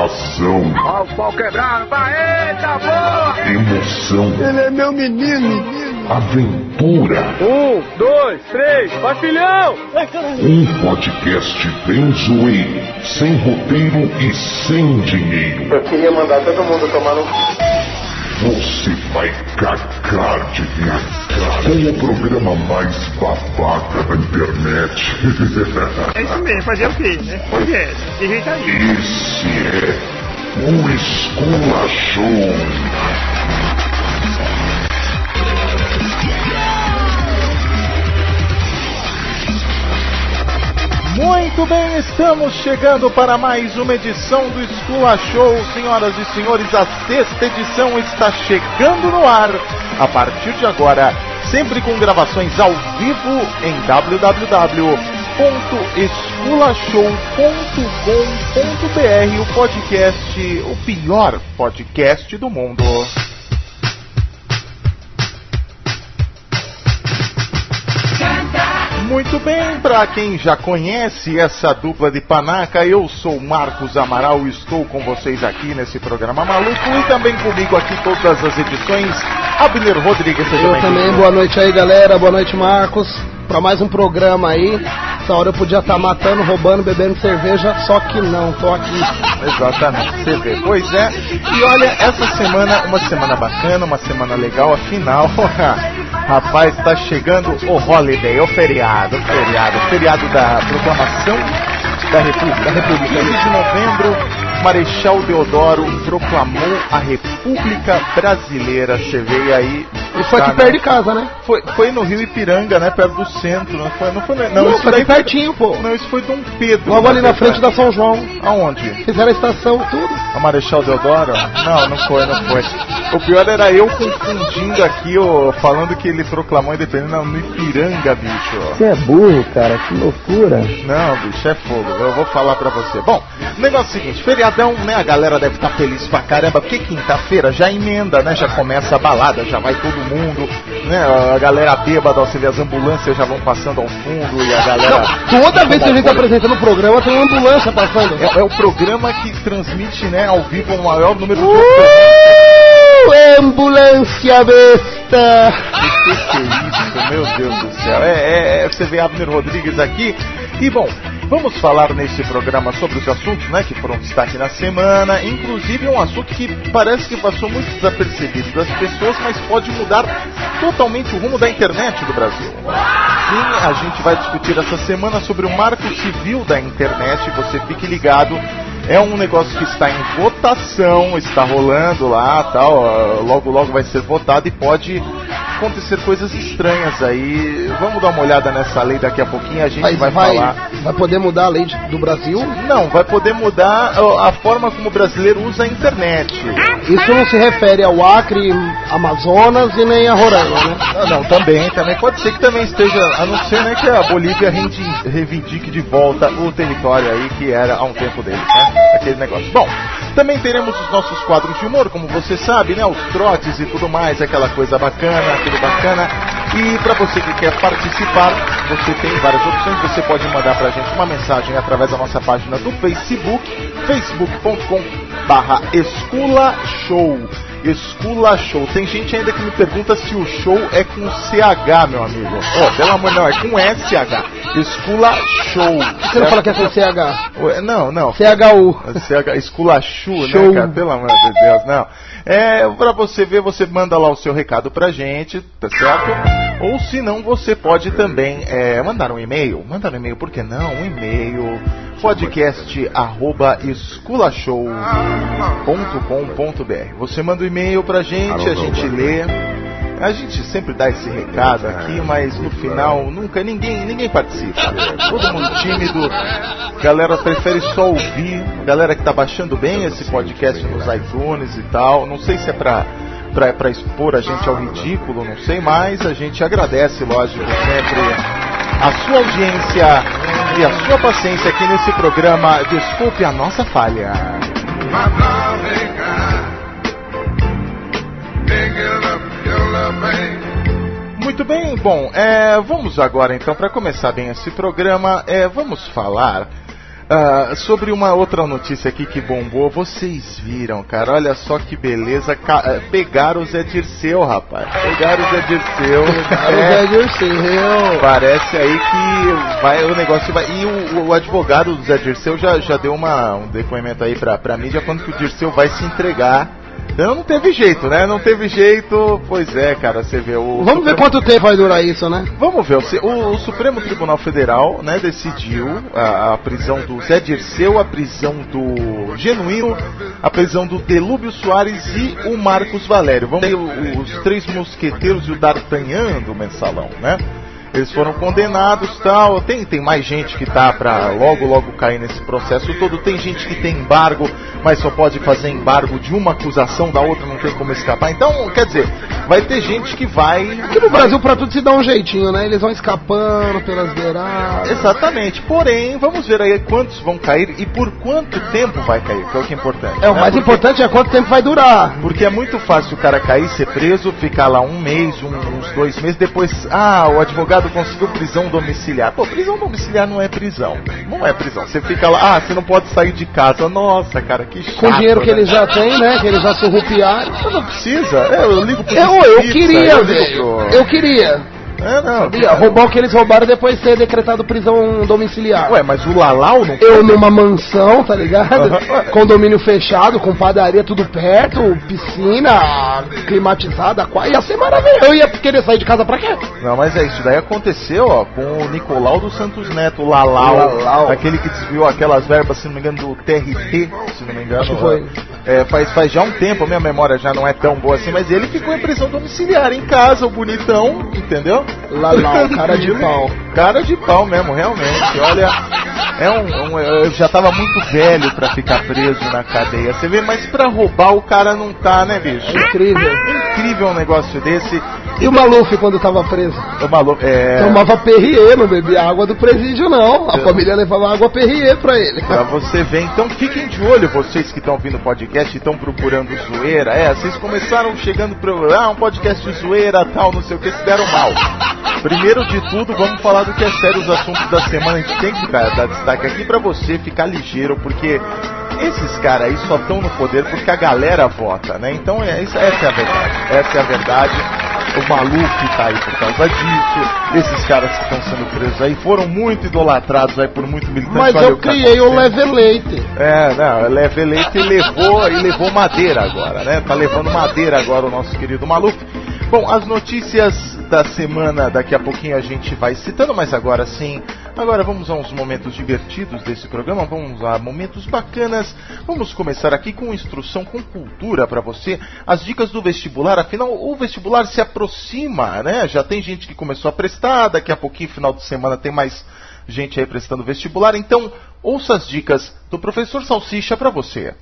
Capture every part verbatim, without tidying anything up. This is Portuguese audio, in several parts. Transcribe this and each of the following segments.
Animação. Ó, o pau quebrando, vai, eita, porra! Emoção. Ele é meu menino, menino. Aventura. Um, dois, três, vai, filhão! Um podcast bem zoeiro, sem roteiro e sem dinheiro. Eu queria mandar todo mundo tomar no... Você vai cagar de rir com o programa mais babaca da internet. É isso mesmo, fazer o quê, né? Pois é, tem jeito aí. Esse é o Esculachou. Muito bem, estamos chegando para mais uma edição do Esculachou. Senhoras e senhores, a sexta edição está chegando no ar. A partir de agora, sempre com gravações ao vivo em w w w ponto esculachou ponto com ponto b r, o podcast, o pior podcast do mundo. Muito bem, para quem já conhece essa dupla de panaca, eu sou Marcos Amaral e estou com vocês aqui nesse programa maluco e também comigo aqui todas as edições, Abner Rodrigues. Eu também, boa noite aí galera, boa noite Marcos, para mais um programa aí. Essa hora eu podia estar matando, roubando, bebendo cerveja, só que não, tô aqui. Exatamente, você vê, pois é, e olha, essa semana, uma semana bacana, uma semana legal, afinal, rapaz, está chegando o holiday, o feriado, o feriado, o feriado da proclamação da República, da República, vinte de novembro, Marechal Deodoro proclamou a República Brasileira. Você veio aí. E foi aqui perto de casa, né? Foi, foi no Rio Ipiranga, né? Perto do centro. Não foi, não foi, não, não, isso foi daí pertinho, pô. Não, isso foi Dom Pedro. Logo ali na frente da São João. Aonde? Fizeram a estação, tudo. A Marechal Deodoro? Não, não foi, não foi. O pior era eu confundindo aqui, ó, falando que ele proclamou a independência. Não, no Ipiranga, bicho. Você é burro, cara, que loucura. Não, bicho, é fogo. Eu vou falar pra você. Bom, o negócio é o seguinte, feriadão, né? A galera deve estar feliz pra caramba, porque quinta-feira já emenda, né? Já começa a balada, já vai todo mundo, né? A galera bêbada, você vê as ambulâncias já vão passando ao fundo e a galera... Não, toda vez que a gente tá apresentando o programa tem uma ambulância passando. É, é o programa que transmite, né, ao vivo o maior número de... Uh, ambulância besta! Que que é isso, meu Deus do céu. É, é, é, você vê Abner Rodrigues aqui. E bom, vamos falar nesse programa sobre os assuntos, né, que foram destaque na semana. Inclusive um assunto que parece que passou muito desapercebido das pessoas, mas pode mudar totalmente o rumo da internet do Brasil. Sim, a gente vai discutir essa semana sobre o marco civil da internet. Você fique ligado. É um negócio que está em votação, está rolando lá, tal, logo logo vai ser votado e pode acontecer coisas estranhas aí. Vamos dar uma olhada nessa lei daqui a pouquinho, a gente Mas vai, vai falar. Vai poder mudar a lei do Brasil? Não, vai poder mudar a forma como o brasileiro usa a internet. Isso não se refere ao Acre, Amazonas e nem a Roraima, né? Não, não, também, também pode ser que também esteja, a não ser, né, que a Bolívia reivindique de volta o território aí que era há um tempo deles, né? Aquele negócio. Bom, também teremos os nossos quadros de humor, como você sabe, né? Os trotes e tudo mais, aquela coisa bacana, tudo bacana. E para você que quer participar, você tem várias opções. Você pode mandar pra gente uma mensagem através da nossa página do Facebook, facebook ponto com barra esculachou. Esculachou. Tem gente ainda que me pergunta se o show é com C H, meu amigo. Oh, pelo amor, não, é com S H. Esculachou. Você não fala que é com C H? Não, não. C H U. C H, esculachu, Show. Né, cara? Pelo amor de Deus, não. É, pra você ver, você manda lá o seu recado pra gente, tá certo? Ou se não, você pode também é, mandar um e-mail. Mandar um e-mail, por que não? Um e-mail, podcast arroba esculachou ponto com ponto b r. Você manda um e-mail pra gente, a gente lê. A gente sempre dá esse recado aqui, mas no final nunca ninguém, ninguém participa. Todo mundo tímido, a galera prefere só ouvir. A galera que tá baixando bem esse podcast nos iTunes e tal. Não sei se é pra, pra, pra expor a gente ao ridículo, não sei, mas a gente agradece, lógico, sempre a sua audiência e a sua paciência aqui nesse programa. Desculpe a nossa falha. Muito bem, bom, é, vamos agora então, para começar bem esse programa, é, vamos falar Uh, sobre uma outra notícia aqui que bombou, vocês viram, cara, olha só que beleza, ca- pegaram o Zé Dirceu, rapaz, pegaram o Zé Dirceu, Pegaram é, o Zé Dirceu. Parece aí que vai, o negócio vai, e o, o advogado do Zé Dirceu já, já deu uma, um depoimento aí pra, pra mídia, falando que o Dirceu vai se entregar. Então não teve jeito, né? Não teve jeito, pois é, cara, você vê o... Vamos ver Supremo... quanto tempo vai durar isso, né? Vamos ver, o, o Supremo Tribunal Federal, né, decidiu a, a prisão do Zé Dirceu, a prisão do Genuíno, a prisão do Delúbio Soares e o Marcos Valério. Vamos ter os três mosqueteiros e o D'Artagnan do Mensalão, né? Eles foram condenados, tal. Tem, tem mais gente que tá pra logo, logo cair nesse processo todo. Tem gente que tem embargo, mas só pode fazer embargo de uma acusação, da outra não tem como escapar. Então, quer dizer, vai ter gente que vai... Aqui no Brasil, pra tudo se dá um jeitinho, né? Eles vão escapando pelas beiradas. Exatamente. Porém, vamos ver aí quantos vão cair e por quanto tempo vai cair, que é o que é importante. É, o né? mais Porque... importante é quanto tempo vai durar. Porque é muito fácil o cara cair, ser preso, ficar lá um mês, um, uns dois meses, depois, ah, o advogado conseguiu prisão domiciliar. Pô, prisão domiciliar não é prisão. Não é prisão. Você fica lá, ah, você não pode sair de casa. Nossa, cara, que chato. Com o dinheiro que né? eles já têm, né? Que eles já surrupiaram. Você não precisa. É, eu ligo pro Eu, eu justiça, queria, eu velho. ligo pro... Eu queria. É, não. Sabia? Cara. Roubar o que eles roubaram depois de ser decretado prisão domiciliar. Ué, mas o Lalau não... Eu numa mansão, tá ligado? Uhum. Condomínio fechado, com padaria tudo perto, piscina climatizada, ia ser maravilhoso. Eu ia querer sair de casa pra quê? Não, mas é isso daí aconteceu, ó, com o Nicolau dos Santos Neto, o Lalau, Lalau. aquele que desviou aquelas verbas, se não me engano, do T R T, se não me engano. Acho que foi. É, faz, faz já um tempo, a minha memória já não é tão boa assim, mas ele ficou em prisão domiciliar em casa, o bonitão, entendeu? Lalau, cara de pau. Cara de pau mesmo, realmente, olha, é um, um, eu já tava muito velho pra ficar preso na cadeia, você vê, mas pra roubar o cara não tá, né, bicho? É incrível. Incrível um negócio desse. E o Maluf quando tava preso? O maluco, é... Tomava Perrier, não bebia água do presídio não. A É. família levava água Perrier pra ele. Pra você ver, então fiquem de olho, vocês que estão ouvindo o podcast e estão procurando zoeira. É, vocês começaram chegando pro. Ah, um podcast de zoeira, tal, não sei o que, se deram mal. Primeiro de tudo, vamos falar do que é sério, os assuntos da semana. A gente tem que cara, dar destaque aqui pra você ficar ligeiro, porque esses caras aí só estão no poder porque a galera vota, né? Então é, isso, essa é a verdade. Essa é a verdade. O Maluf tá aí por causa disso. Esses caras que estão sendo presos aí foram muito idolatrados aí por muito militante. Mas Olha eu o que tá criei o acontecendo. Leve Leite. É, não, Leve Leite levou e levou madeira agora, né? Tá levando madeira agora o nosso querido Maluf. Bom, as notícias da semana, daqui a pouquinho a gente vai citando, mas agora sim, agora vamos a uns momentos divertidos desse programa, vamos a momentos bacanas. Vamos começar aqui com instrução, com cultura para você, as dicas do vestibular, afinal o vestibular se aproxima, né? Já tem gente que começou a prestar, daqui a pouquinho, final de semana, tem mais gente aí prestando vestibular, então ouça as dicas do professor Salsicha para você.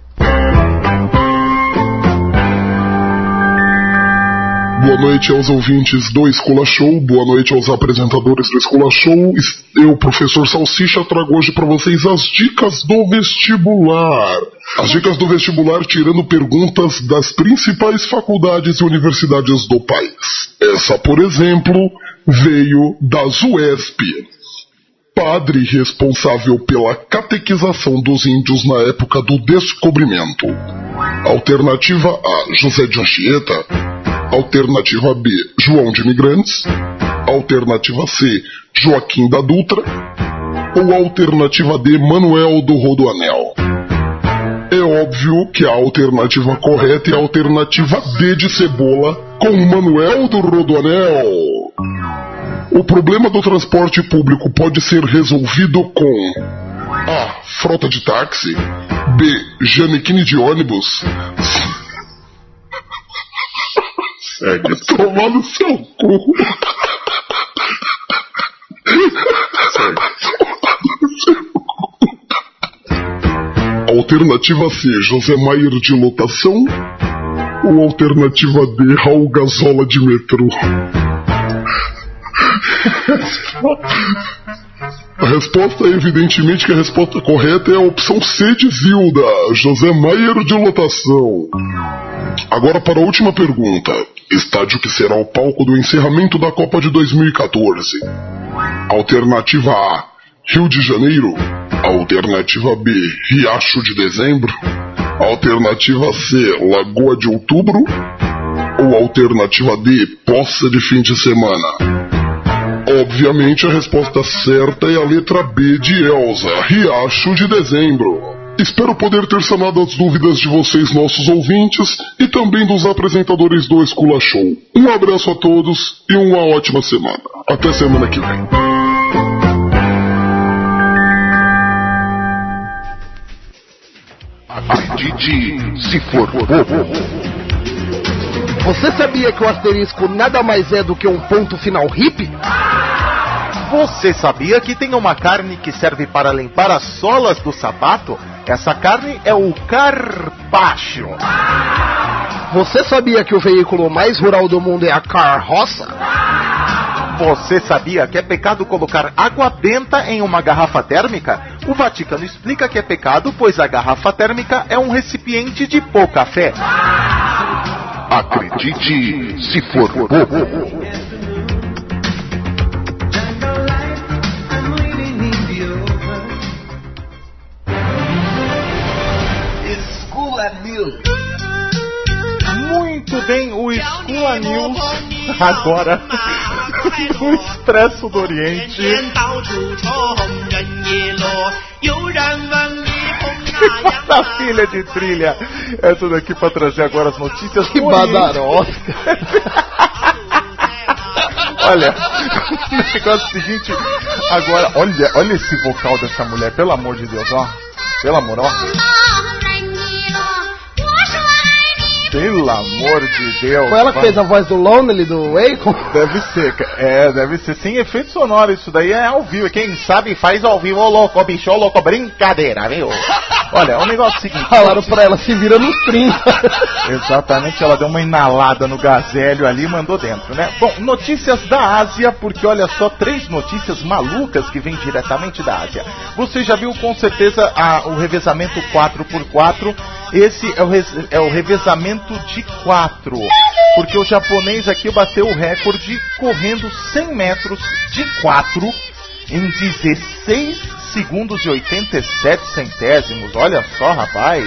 Boa noite aos ouvintes do Escola Show, boa noite aos apresentadores do Escola Show. Eu, professor Salsicha, trago hoje para vocês as dicas do vestibular. As dicas do vestibular tirando perguntas das principais faculdades e universidades do país. Essa, por exemplo, veio das U E S P. Padre responsável pela catequização dos índios na época do descobrimento. Alternativa A, José de Anchieta. Alternativa B, João de Imigrantes. Alternativa C, Joaquim da Dutra. Ou alternativa D, Manuel do Rodoanel. É óbvio que a alternativa correta é a alternativa D de Cebola, com Manuel do Rodoanel. O problema do transporte público pode ser resolvido com A, frota de táxi. B, janequine de ônibus. Segue. Tomar no seu cu. Alternativa C, José Maier de lotação. Ou alternativa D, Raul Gazola de metrô. A resposta é evidentemente que a resposta correta é a opção C de Zilda, José Maier de lotação. Agora para a última pergunta. Estádio que será o palco do encerramento da Copa de dois mil e quatorze. Alternativa A, Rio de Janeiro. Alternativa B, Riacho de Dezembro. Alternativa C, Lagoa de Outubro. Ou alternativa D, Poça de Fim de Semana. Obviamente a resposta certa é a letra B de Elza, Riacho de Dezembro. Espero poder ter sanado as dúvidas de vocês, nossos ouvintes, e também dos apresentadores do Escola Show. Um abraço a todos e uma ótima semana. Até semana que vem. Acredite, se for bobo. Você sabia que o asterisco nada mais é do que um ponto final hippie? Você sabia que tem uma carne que serve para limpar as solas do sapato? Essa carne é o carpaccio. Você sabia que o veículo mais rural do mundo é a carroça? Você sabia que é pecado colocar água benta em uma garrafa térmica? O Vaticano explica que é pecado, pois a garrafa térmica é um recipiente de pouca fé. Acredite, se for bobo. Muito bem, o Escola News agora no Expresso do Oriente. Que maravilha de trilha! Essa daqui para trazer agora as notícias. Que badarosca! Olha, o negócio é o seguinte, agora, olha, olha esse vocal dessa mulher, pelo amor de Deus, ó. Pelo amor, ó. Pelo amor de Deus. Foi ela que fez a voz do Lonely, do Akon? Deve ser, é, deve ser. Sem efeito sonoro, isso daí é ao vivo. Quem sabe faz ao vivo, ô louco, bicho, ô louco, brincadeira, viu? Olha, o negócio é o seguinte. Falaram pra ela, se vira nos trinta. Exatamente, ela deu uma inalada no gazélio ali e mandou dentro, né? Bom, notícias da Ásia, porque olha só, três notícias malucas que vêm diretamente da Ásia. Você já viu com certeza a, o revezamento quatro por quatro. Esse é o, é o revezamento de quatro, porque o japonês aqui bateu o recorde correndo cem metros de quatro em dezesseis segundos e oitenta e sete centésimos. Olha só, rapaz.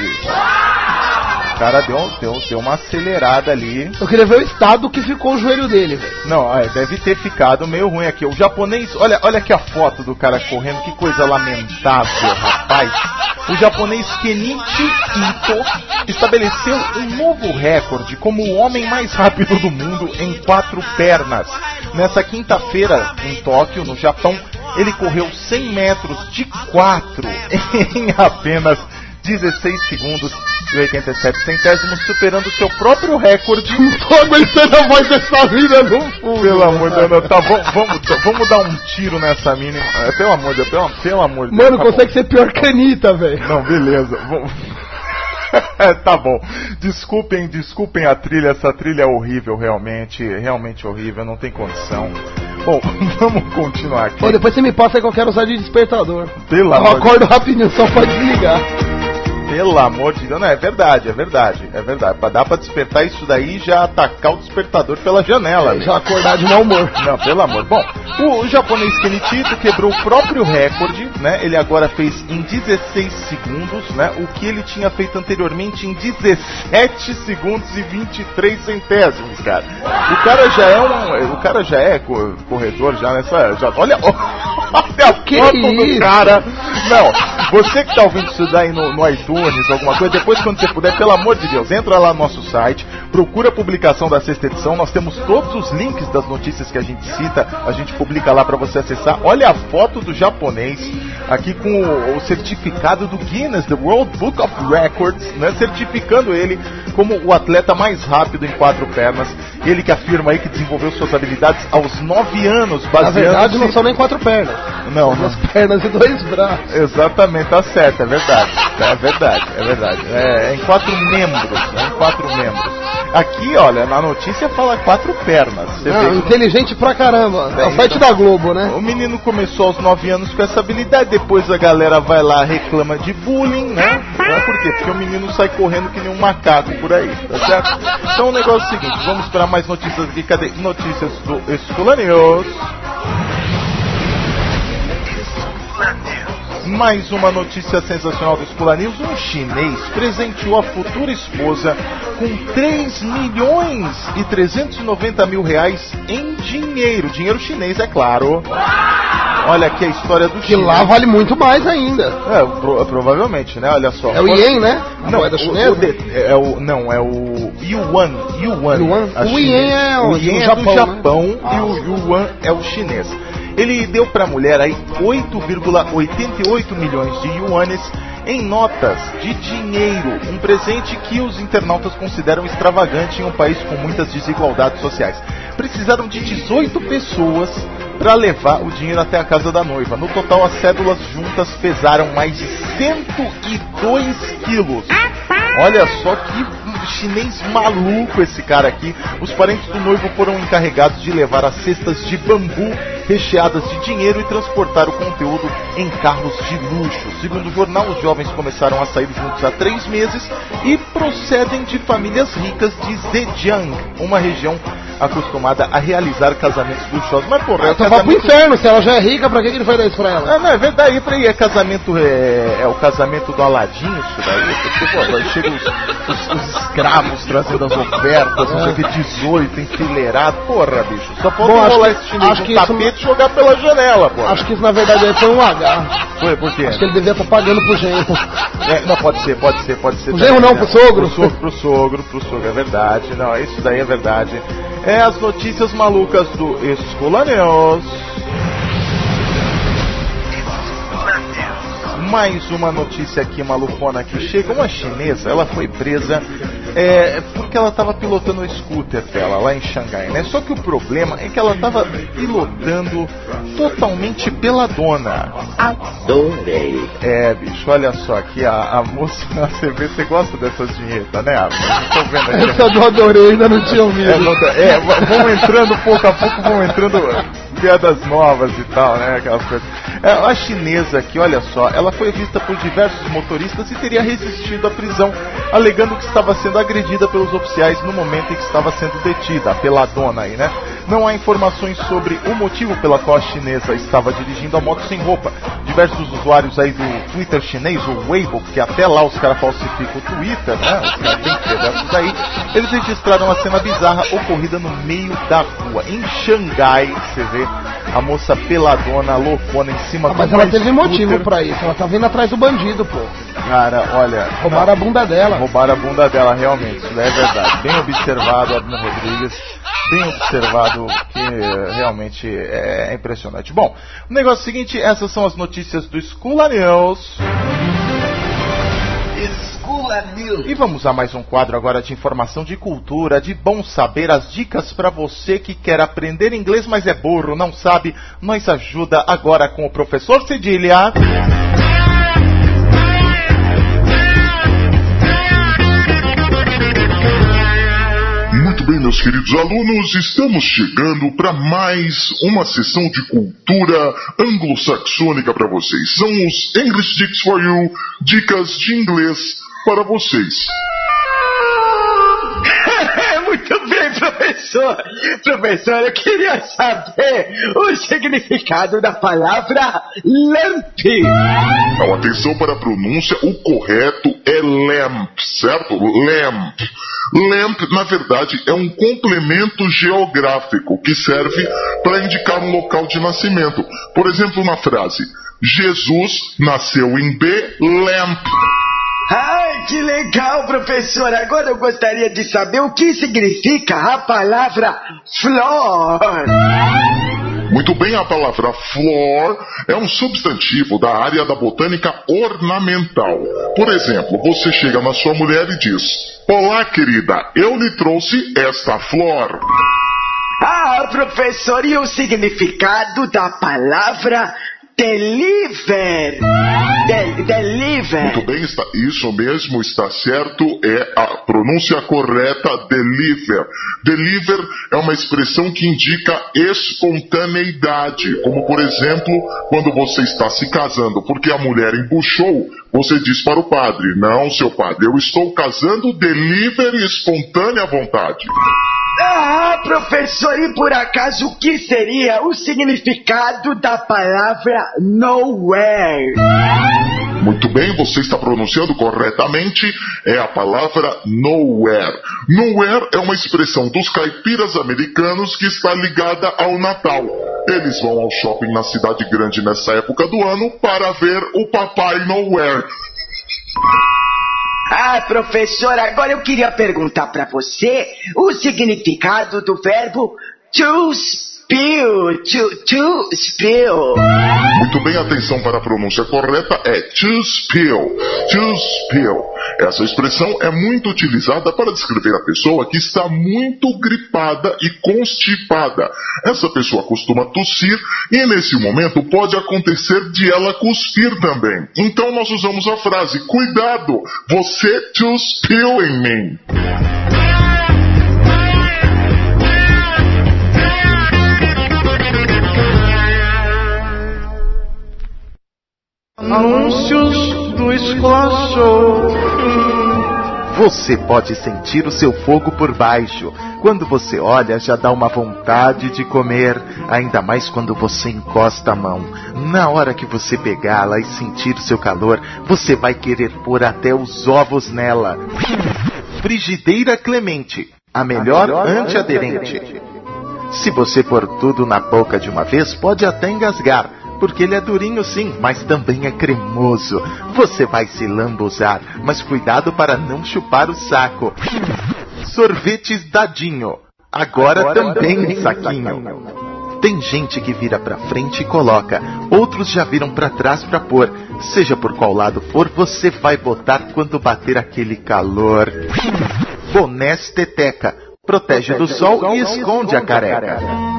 O cara deu, deu, deu uma acelerada ali. Eu queria ver o estado que ficou o joelho dele, velho. Não, é, deve ter ficado meio ruim aqui. O japonês, olha, olha aqui a foto do cara correndo, que coisa lamentável, rapaz. O japonês Kenichi Ito estabeleceu um novo recorde como o homem mais rápido do mundo em quatro pernas. Nessa quinta-feira, em Tóquio, no Japão, ele correu cem metros de quatro em apenas dezesseis segundos e oitenta e sete centésimos, superando seu próprio recorde. Não tô aguentando a voz dessa vida, não. Pelo amor de Deus, tá bom, vamos, vamos dar um tiro nessa mina. É, pelo amor de Deus, pelo, pelo amor de Deus. Mano, tá consegue bom. Ser pior que a Anitta, velho. Não, beleza. Vamos... Tá bom. Desculpem, desculpem a trilha, essa trilha é horrível, realmente, realmente horrível, não tem condição. Bom, vamos continuar aqui. Pô, depois você me passa que eu quero usar de despertador. Pelo eu amor acordo de... rapidinho, só pode desligar. Pelo amor de Deus, não, é verdade, é verdade, é verdade. Pra dar pra despertar isso daí, já atacar o despertador pela janela. Já acordar de mau humor. Não, pelo amor. Bom, o, o japonês Kenichi Ito quebrou o próprio recorde, né? Ele agora fez em dezesseis segundos, né? O que ele tinha feito anteriormente em dezessete segundos e vinte e três centésimos, cara. O cara já é um, o cara já é corredor já nessa, já, olha, olha a que foto isso? do cara. Não, você que tá ouvindo isso daí no, no iTunes, alguma coisa, depois quando você puder, pelo amor de Deus, entra lá no nosso site, procura a publicação da sexta edição, nós temos todos os links das notícias que a gente cita, a gente publica lá para você acessar. Olha a foto do japonês, aqui com o, o certificado do Guinness, the World Book of Records, né, certificando ele como o atleta mais rápido em quatro pernas. Ele que afirma aí que desenvolveu suas habilidades aos nove anos, baseando-se... Na verdade não são nem quatro pernas. Não, duas pernas e dois braços. Exatamente, tá certo, é verdade. É verdade, é verdade. É, é em quatro membros, né, em quatro membros. Aqui, olha, na notícia fala quatro pernas. Você não, vê inteligente pra caramba. É o site então, da Globo, né? O menino começou aos nove anos com essa habilidade, depois a galera vai lá, reclama de bullying, né? Por quê? Porque o menino sai correndo que nem um macaco por aí, tá certo? Então o negócio é o seguinte, vamos esperar mais notícias aqui. Cadê? Notícias do Escola News. Mais uma notícia sensacional do Escola News. Um chinês presenteou a futura esposa com três milhões e trezentos e noventa mil reais em dinheiro. Dinheiro chinês, é claro. Olha aqui a história do Que chinês. lá vale muito mais ainda. É, pro, provavelmente, né? Olha só. É o Yen, né? A Não, moeda o, chinesa? o de, é o, não, é o Yuan. Yuan. Yuan? A O chinês. Yen é o o Yen do é Japão, do Japão, né? E o Yuan é o chinês. Ele deu pra mulher aí oito vírgula oitenta e oito milhões de yuanes em notas de dinheiro, um presente que os internautas consideram extravagante em um país com muitas desigualdades sociais. Precisaram de dezoito pessoas para levar o dinheiro até a casa da noiva. No total, as cédulas juntas pesaram mais de cento e dois quilos. Olha só que chinês maluco esse cara aqui. Os parentes do noivo foram encarregados de levar as cestas de bambu recheadas de dinheiro e transportar o conteúdo em carros de luxo. Segundo o jornal, os jovens começaram a sair juntos há três meses e procedem de famílias ricas de Zhejiang, uma região acostumada a realizar casamentos luxuosos. Mas porra, é Então casamento... vai pro inferno, se ela já é rica, pra que que ele vai dar isso pra ela? Ah, não, é verdade, eu falei, é casamento, é, é o casamento do Aladim, isso daí, porque, pô, aí chegam os, os, os escravos trazendo as ofertas, não sei o que, dezoito, enfileirado, porra, bicho, só pode Bom, acho rolar que- esse chinês acho no que isso tapete e jogar pela janela, pô. Acho que isso na verdade aí foi um H. Foi, por quê? Acho que ele devia estar pagando pro genro. É, não, pode ser, pode ser, pode ser. O genro não, pro sogro? Pro sogro, pro sogro, pro sogro, é verdade, não, isso daí é verdade. É as notícias malucas do Escola News. Mais uma notícia aqui malucona que chega. Uma chinesa, ela foi presa é, porque ela estava pilotando o scooter dela lá em Xangai, né? Só que o problema é que ela estava pilotando totalmente peladona. Adorei. É, bicho, olha só aqui a, a moça, você vê, você gosta dessas vinhetas, né? Estou vendo aqui. Essa eu adorei, ainda não tinha ouvido. É, não tá- é, v- vão entrando pouco a pouco, vão entrando piadas novas e tal, né? Aquelas coisas. É, a chinesa aqui, olha só, ela foi vista por diversos motoristas e teria resistido à prisão, alegando que estava sendo agredida pelos oficiais no momento em que estava sendo detida, a peladona aí, né? Não há informações sobre o motivo pela qual a chinesa estava dirigindo a moto sem roupa. Diversos usuários aí do Twitter chinês, o Weibo, porque até lá os caras falsificam o Twitter, né? Os caras bem perversos aí. Eles registraram uma cena bizarra ocorrida no meio da rua. Em Xangai, você vê a moça peladona, loucona, em cima Ah, do mas ela teve motivo pra isso, ela tá vindo atrás do bandido, pô. Cara, olha... Roubaram a bunda dela. Roubaram a bunda dela, realmente, isso daí é verdade. Bem observado, Abner Rodrigues. Bem observado, que eh, realmente é impressionante. Bom, o negócio é o seguinte, essas são as notícias do Escola News. E vamos a mais um quadro agora de informação de cultura, de bom saber, as dicas para você que quer aprender inglês, mas é burro, não sabe. Nós ajuda agora com o professor Cedilha. Muito bem, meus queridos alunos, estamos chegando para mais uma sessão de cultura anglo-saxônica para vocês. São os English Dicks for You, dicas de inglês para vocês. Muito bem, professor. Professor, eu queria saber o significado da palavra lamp. Então, atenção para a pronúncia, o correto é lamp, certo? Lamp. Lamp, na verdade, é um complemento geográfico que serve para indicar um local de nascimento. Por exemplo, na frase, Jesus nasceu em Belém. Ai, que legal, professor. Agora eu gostaria de saber o que significa a palavra flor. Muito bem, a palavra flor é um substantivo da área da botânica ornamental. Por exemplo, você chega na sua mulher e diz: olá, querida, eu lhe trouxe esta flor. Ah, professor, e o significado da palavra deliver? Del- deliver. Muito bem, está, isso mesmo, está certo, é a pronúncia correta, deliver. Deliver é uma expressão que indica espontaneidade, como por exemplo, quando você está se casando porque a mulher embuchou, você diz para o padre: não, seu padre, eu estou casando deliver espontânea vontade. Ah, Ô professor, e por acaso o que seria o significado da palavra nowhere? Muito bem, você está pronunciando corretamente, é a palavra nowhere. Nowhere é uma expressão dos caipiras americanos que está ligada ao Natal. Eles vão ao shopping na cidade grande nessa época do ano para ver o Papai Nowhere. Ah, professor, agora eu queria perguntar para você o significado do verbo to spill, to, to spill. Muito bem, atenção para a pronúncia correta, é to spill, to spill. Essa expressão é muito utilizada para descrever a pessoa que está muito gripada e constipada. Essa pessoa costuma tossir e nesse momento pode acontecer de ela cuspir também. Então nós usamos a frase, cuidado, você to spill em mim. Anúncios do Esculachou. Você pode sentir o seu fogo por baixo. Quando você olha, já dá uma vontade de comer. Ainda mais quando você encosta a mão. Na hora que você pegá-la e sentir o seu calor, você vai querer pôr até os ovos nela. Frigideira Clemente, a melhor, a melhor antiaderente. antiaderente. Se você pôr tudo na boca de uma vez, pode até engasgar. Porque ele é durinho sim, mas também é cremoso. Você vai se lambuzar, mas cuidado para não chupar o saco. Sorvetes Dadinho, agora, agora também em saquinho. saquinho. Tem gente que vira pra frente e coloca, outros já viram pra trás pra pôr. Seja por qual lado for, você vai botar quando bater aquele calor. Bonés Teteca, protege, protege do sol, sol e esconde a careca.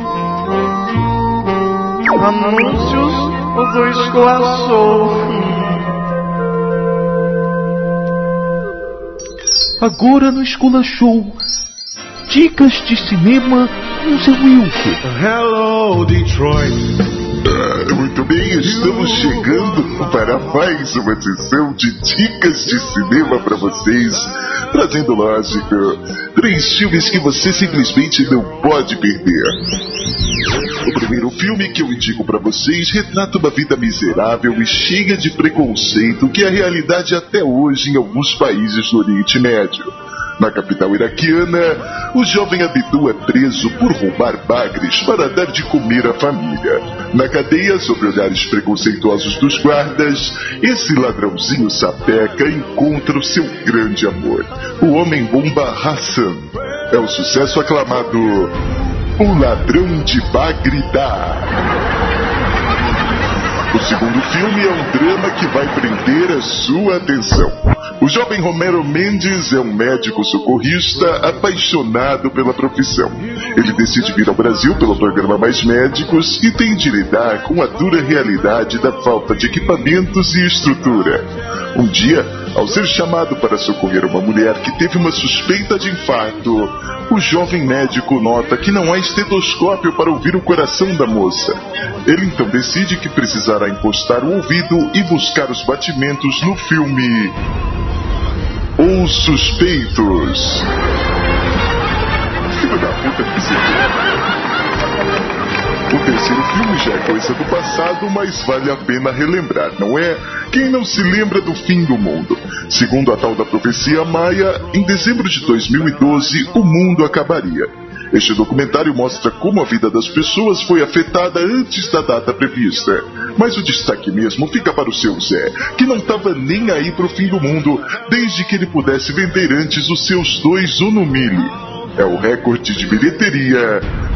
Anúncios do Esculachou. Agora no Esculachou, dicas de cinema com seu Wilke. Hello, Detroit. Ah, muito bem, estamos chegando para mais uma sessão de dicas de cinema para vocês, trazendo, lógico, três filmes que você simplesmente não pode perder. O primeiro filme que eu indico para vocês retrata uma vida miserável e cheia de preconceito que é a realidade até hoje em alguns países do Oriente Médio. Na capital iraquiana, o jovem Abdu é preso por roubar bagres para dar de comer à família. Na cadeia, sob olhares preconceituosos dos guardas, esse ladrãozinho sapeca encontra o seu grande amor, o homem-bomba Hassan. É o sucesso aclamado O Ladrão de Bagridá. O segundo filme é um drama que vai prender a sua atenção. O jovem Romero Mendes é um médico socorrista apaixonado pela profissão. Ele decide vir ao Brasil pelo programa Mais Médicos e tem de lidar com a dura realidade da falta de equipamentos e estrutura. Um dia, ao ser chamado para socorrer uma mulher que teve uma suspeita de infarto, o jovem médico nota que não há estetoscópio para ouvir o coração da moça. Ele então decide que precisará encostar o ouvido e buscar os batimentos no filme Os Suspeitos. Filho da puta que se... O terceiro filme já é coisa do passado, mas vale a pena relembrar, não é? Quem não se lembra do fim do mundo? Segundo a tal da profecia maia, em dezembro de dois mil e doze, o mundo acabaria. Este documentário mostra como a vida das pessoas foi afetada antes da data prevista. Mas o destaque mesmo fica para o seu Zé, que não estava nem aí pro fim do mundo, desde que ele pudesse vender antes os seus dois Uno Mille. É o recorde de bilheteria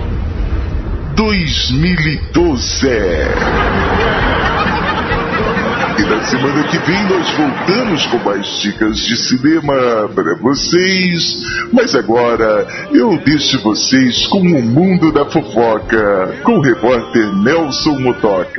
dois mil e doze. E na semana que vem nós voltamos com mais dicas de cinema para vocês. Mas agora eu deixo vocês com o mundo da fofoca, com o repórter Nelson Motoca.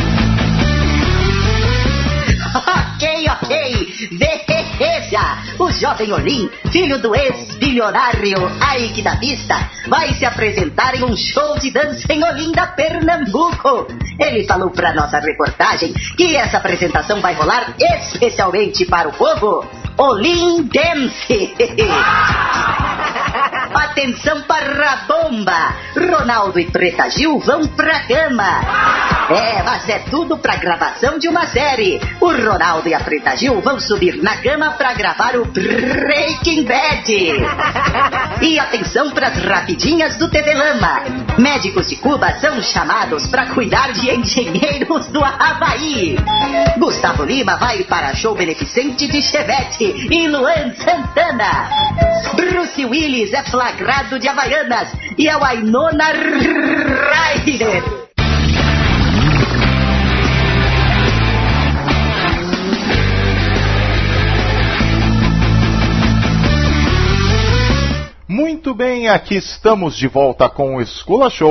Ok, ok, beleza. Os jovem Olim, filho do ex-bilionário Ike da Vista, vai se apresentar em um show de dança em Olinda, Pernambuco. Ele falou pra nossa reportagem que essa apresentação vai rolar especialmente para o povo Olindense. Atenção para a bomba! Ronaldo e Preta Gil vão pra cama. É, mas é tudo pra gravação de uma série. O Ronaldo e a Preta Gil vão subir na cama pra gravar o Breaking Bad. E atenção pras rapidinhas do T V Lama. Médicos de Cuba são chamados pra cuidar de engenheiros do Havaí. Gustavo Lima vai para show beneficente de Chevette e Luan Santana. Bruce Willis é flagrado de Havaianas e é o Winona Ryder. Muito bem, aqui estamos de volta com o Escola Show.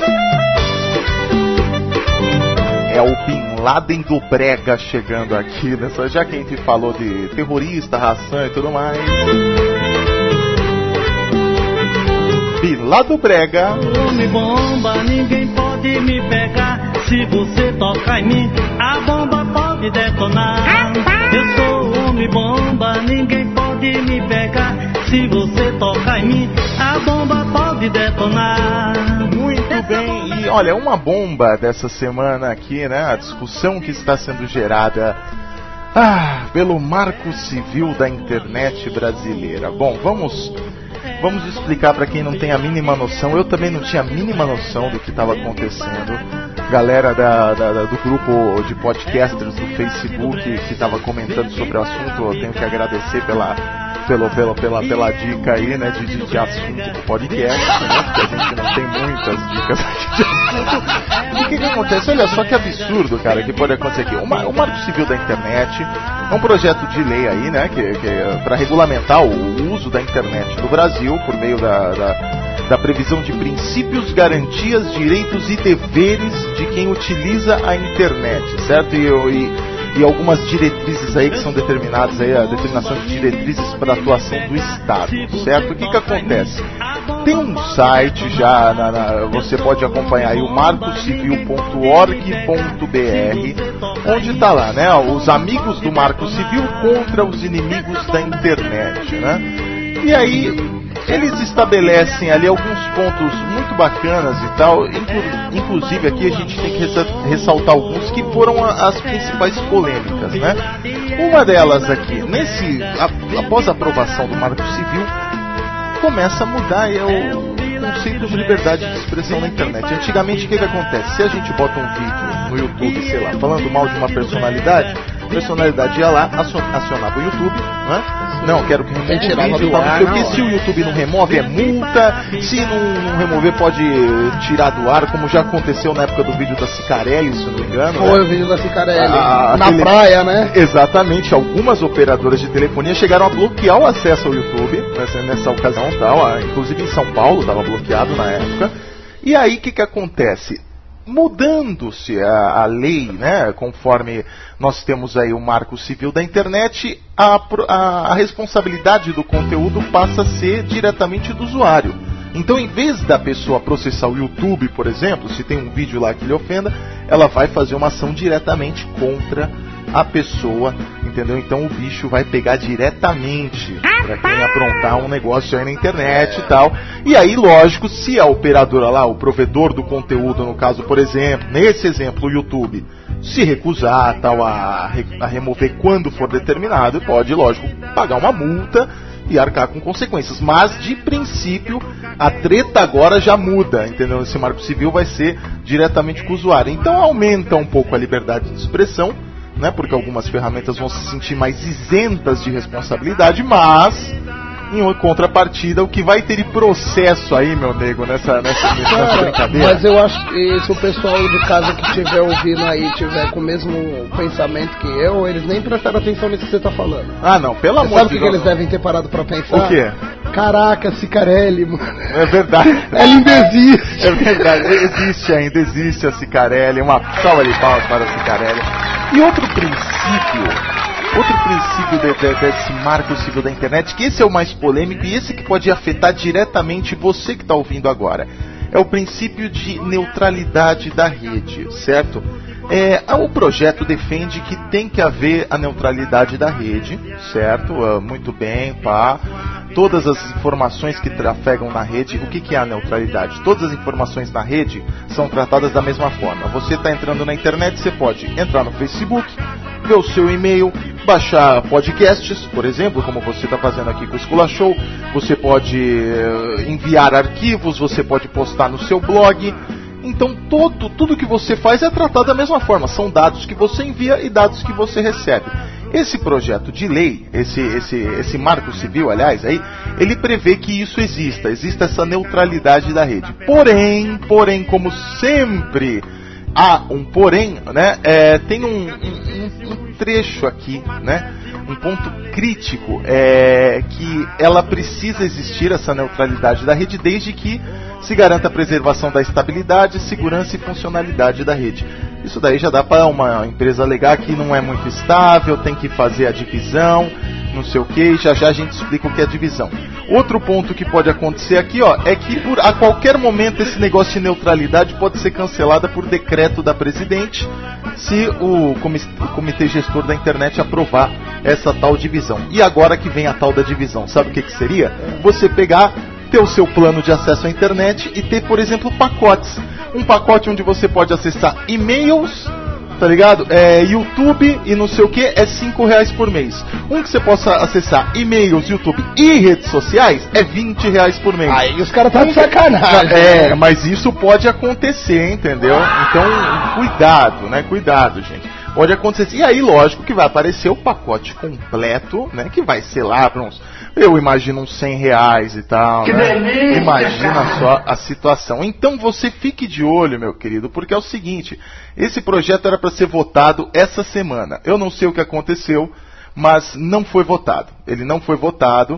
É o Bin Laden do Brega chegando aqui, nessa, já que a gente falou de terrorista, ração e tudo mais. Bin Laden do Brega. Homem bomba, ninguém pode me pegar. Se você tocar em mim, a bomba pode detonar. Eu sou homem bomba, ninguém pode me pegar. Se você tocar em mim, a bomba pode detonar. Muito bem, e olha, uma bomba dessa semana aqui, né? A discussão que está sendo gerada ah, pelo Marco Civil da Internet brasileira. Bom, vamos, vamos explicar para quem não tem a mínima noção. Eu também não tinha a mínima noção do que estava acontecendo. Galera da, da, do grupo de podcasters do Facebook que estava comentando sobre o assunto, eu tenho que agradecer pela... Pelo, pela, pela, pela dica aí, né, de, de, de assunto do podcast, né, porque a gente não tem muitas dicas aqui de assunto. E o que que acontece? Olha só que absurdo, cara, que pode acontecer aqui. O, Mar, o Marco Civil da Internet é um projeto de lei aí, né, que, que é para regulamentar o, o uso da internet no Brasil por meio da, da, da previsão de princípios, garantias, direitos e deveres de quem utiliza a internet, certo? E, e E algumas diretrizes aí que são determinadas, aí, a determinação de diretrizes para a atuação do Estado, certo? O que que acontece? Tem um site já, na, na, você pode acompanhar aí o marco civil ponto org ponto b r, onde está lá, né? Os amigos do Marco Civil contra os inimigos da internet, né? E aí eles estabelecem ali alguns pontos muito bacanas e tal, inclu inclusive aqui a gente tem que ressaltar alguns que foram a, as principais polêmicas, né? Uma delas aqui, nesse, a, após a aprovação do Marco Civil, começa a mudar é o conceito de liberdade de expressão na internet. Antigamente o que que acontece? Se a gente bota um vídeo no YouTube, sei lá, falando mal de uma personalidade, a personalidade ia lá, acionava o YouTube, né? Não, quero que remova o vídeo, tá? Porque se o YouTube não remove é multa, se não, não remover pode tirar do ar, como já aconteceu na época do vídeo da Cicarelli, se não me engano. Foi, né? O vídeo da Cicarelli, ah, na aquele... praia, né? Exatamente, algumas operadoras de telefonia chegaram a bloquear o acesso ao YouTube, nessa, nessa ocasião, tal, inclusive em São Paulo estava bloqueado na época. E aí o que que acontece? Mudando-se a, a lei, né, conforme nós temos aí o Marco Civil da Internet, a, a, a responsabilidade do conteúdo passa a ser diretamente do usuário. Então, em vez da pessoa processar o YouTube, por exemplo, se tem um vídeo lá que lhe ofenda, ela vai fazer uma ação diretamente contra a pessoa, entendeu? Então o bicho vai pegar diretamente para quem aprontar um negócio aí na internet e tal. E aí, lógico, se a operadora lá, o provedor do conteúdo, no caso, por exemplo, nesse exemplo, o YouTube, se recusar tal, a, a remover quando for determinado, pode, lógico, pagar uma multa e arcar com consequências. Mas, de princípio, a treta agora já muda, entendeu? Esse Marco Civil vai ser diretamente com o usuário. Então aumenta um pouco a liberdade de expressão, né, porque algumas ferramentas vão se sentir mais isentas de responsabilidade, mas em contrapartida o que vai ter de processo aí, meu nego, nessa, nessa, nessa brincadeira. Mas eu acho que se o pessoal de casa que estiver ouvindo aí tiver com o mesmo pensamento que eu, eles nem prestaram atenção nisso que você está falando. Ah, não, pelo amor de Deus. Sabe o que eles devem ter parado para pensar? O quê? Caraca, Cicarelli, mano. É verdade. Ela ainda existe. É verdade, existe ainda, existe a Cicarelli. Uma salva de palmas para a Cicarelli. E outro princípio outro princípio de, de, desse marco civil da internet, que esse é o mais polêmico e esse que pode afetar diretamente você que está ouvindo agora. É o princípio de neutralidade da rede, certo? É, o projeto defende que tem que haver a neutralidade da rede, certo? Uh, muito bem, pá. Todas as informações que trafegam na rede, o que, que é a neutralidade? Todas as informações na rede são tratadas da mesma forma. Você está entrando na internet, você pode entrar no Facebook, ver o seu e-mail, baixar podcasts, por exemplo, como você está fazendo aqui com o Esculachou. Você pode uh, enviar arquivos, você pode postar no seu blog. Então todo, tudo que você faz é tratado da mesma forma. São dados que você envia e dados que você recebe. Esse projeto de lei, esse, esse, esse marco civil, aliás, aí, ele prevê que isso exista, exista essa neutralidade da rede. Porém, porém, como sempre há um porém, né, é, tem um, um, um trecho aqui, né, um ponto crítico, é, que ela precisa existir, essa neutralidade da rede, desde que se garanta a preservação da estabilidade, segurança e funcionalidade da rede. Isso daí já dá para uma empresa alegar que não é muito estável, tem que fazer a divisão, não sei o que, já já a gente explica o que é divisão. Outro ponto que pode acontecer aqui, ó, é que por, a qualquer momento esse negócio de neutralidade pode ser cancelado por decreto da presidente, se o comitê, o comitê gestor da internet aprovar essa tal divisão. E agora que vem a tal da divisão, sabe o que, que seria? Você pegar, ter o seu plano de acesso à internet e ter, por exemplo, pacotes. Um pacote onde você pode acessar e-mails, tá ligado? É, YouTube e não sei o que, é cinco reais por mês. Um que você possa acessar e-mails, YouTube e redes sociais é vinte reais por mês. Aí os caras tá de sacanagem. É, mas isso pode acontecer, entendeu? Então, cuidado, né? Cuidado, gente. Pode acontecer. E aí, lógico que vai aparecer o pacote completo, né? Que vai ser lá para uns, eu imagino, uns cem reais e tal. Que né? delícia, imagina cara. Só a situação. Então você fique de olho, meu querido, porque é o seguinte, esse projeto era para ser votado essa semana. Eu não sei o que aconteceu, mas não foi votado. Ele não foi votado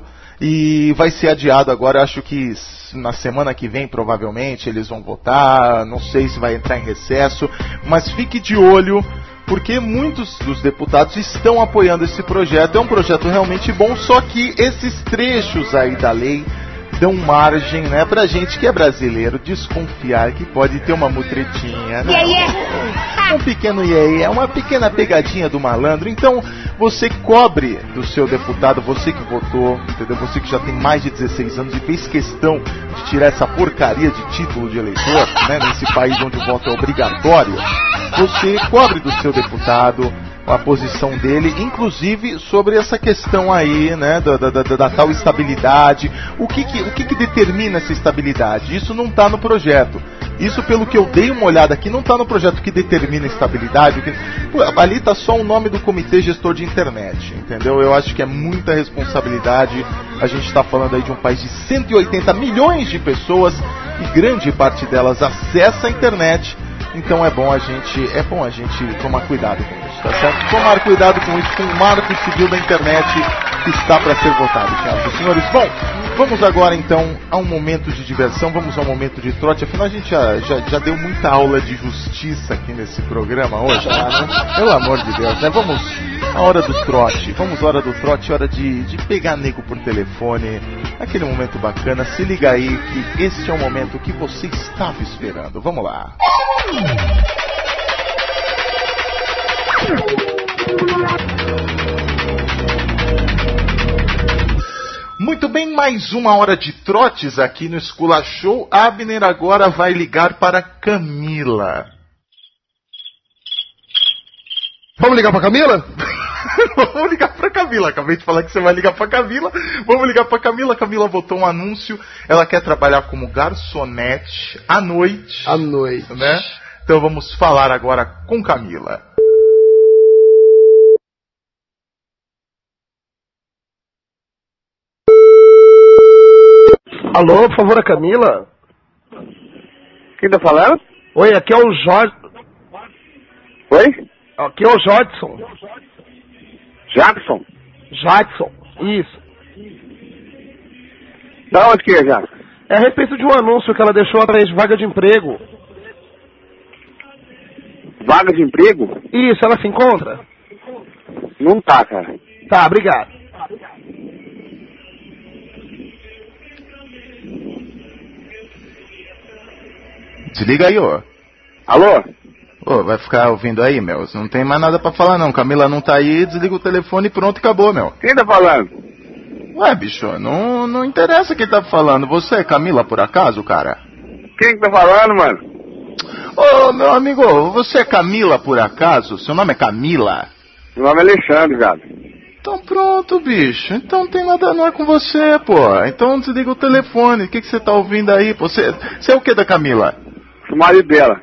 e vai ser adiado agora, acho que na semana que vem provavelmente eles vão votar, não sei se vai entrar em recesso, mas fique de olho, porque muitos dos deputados estão apoiando esse projeto. É um projeto realmente bom, só que esses trechos aí da lei dão margem, né, pra gente que é brasileiro desconfiar que pode ter uma mutretinha, né? Yeah, yeah. Um pequeno iê, é uma pequena pegadinha do malandro. Então você cobre do seu deputado, você que votou, entendeu? Você que já tem mais de dezesseis anos e fez questão de tirar essa porcaria de título de eleitor, né, nesse país onde o voto é obrigatório. Você cobre do seu deputado a posição dele, inclusive sobre essa questão aí, né, da, da, da, da tal estabilidade. O que que, o que que determina essa estabilidade? Isso não está no projeto. Isso, pelo que eu dei uma olhada aqui, não está no projeto que determina a estabilidade. Que, pô, ali está só o nome do Comitê Gestor de Internet, entendeu? Eu acho que é muita responsabilidade. A gente está falando aí de um país de cento e oitenta milhões de pessoas e grande parte delas acessa a internet. Então é bom a gente, é bom a gente tomar cuidado com isso, tá certo? Tomar cuidado com isso, com o marco civil da internet que está para ser votado, senhoras e senhores. Bom, vamos agora então a um momento de diversão, vamos ao momento de trote. Afinal a gente já, já, já deu muita aula de justiça aqui nesse programa hoje, né? Pelo amor de Deus, né? Vamos à hora do trote, vamos à hora do trote, hora de, de pegar nego por telefone, aquele momento bacana. Se liga aí que esse é o momento que você estava esperando. Vamos lá. Muito bem, mais uma hora de trotes aqui no Esculachou. Abner agora vai ligar para Camila. Vamos ligar para Camila? Vamos ligar para Camila. Acabei de falar que você vai ligar para Camila. Vamos ligar para Camila. Camila botou um anúncio. Ela quer trabalhar como garçonete à noite. À noite. Né? Então vamos falar agora com Camila. Alô, por favor, a Camila? Quem tá falando? Oi, aqui é o Jorge. Oi? Aqui é o Jodson. Jackson? Jackson, isso. Da onde que é, Jackson? É a respeito de um anúncio que ela deixou atrás de vaga de emprego. Vaga de emprego? Isso, ela se encontra? Não tá, cara. Tá, obrigado. Desliga aí, ô. Alô? Ô, vai ficar ouvindo aí, meu? Não tem mais nada pra falar, não. Camila não tá aí, desliga o telefone e pronto, acabou, meu. Quem tá falando? Ué, bicho, não, não interessa quem tá falando. Você é Camila, por acaso, cara? Quem que tá falando, mano? Ô, meu amigo, você é Camila, por acaso? Seu nome é Camila? Meu nome é Alexandre, viado. Então pronto, bicho. Então não tem nada a ver com você, pô. Então desliga o telefone. O que, que você tá ouvindo aí? Você, você é o que da Camila? Sou o marido dela.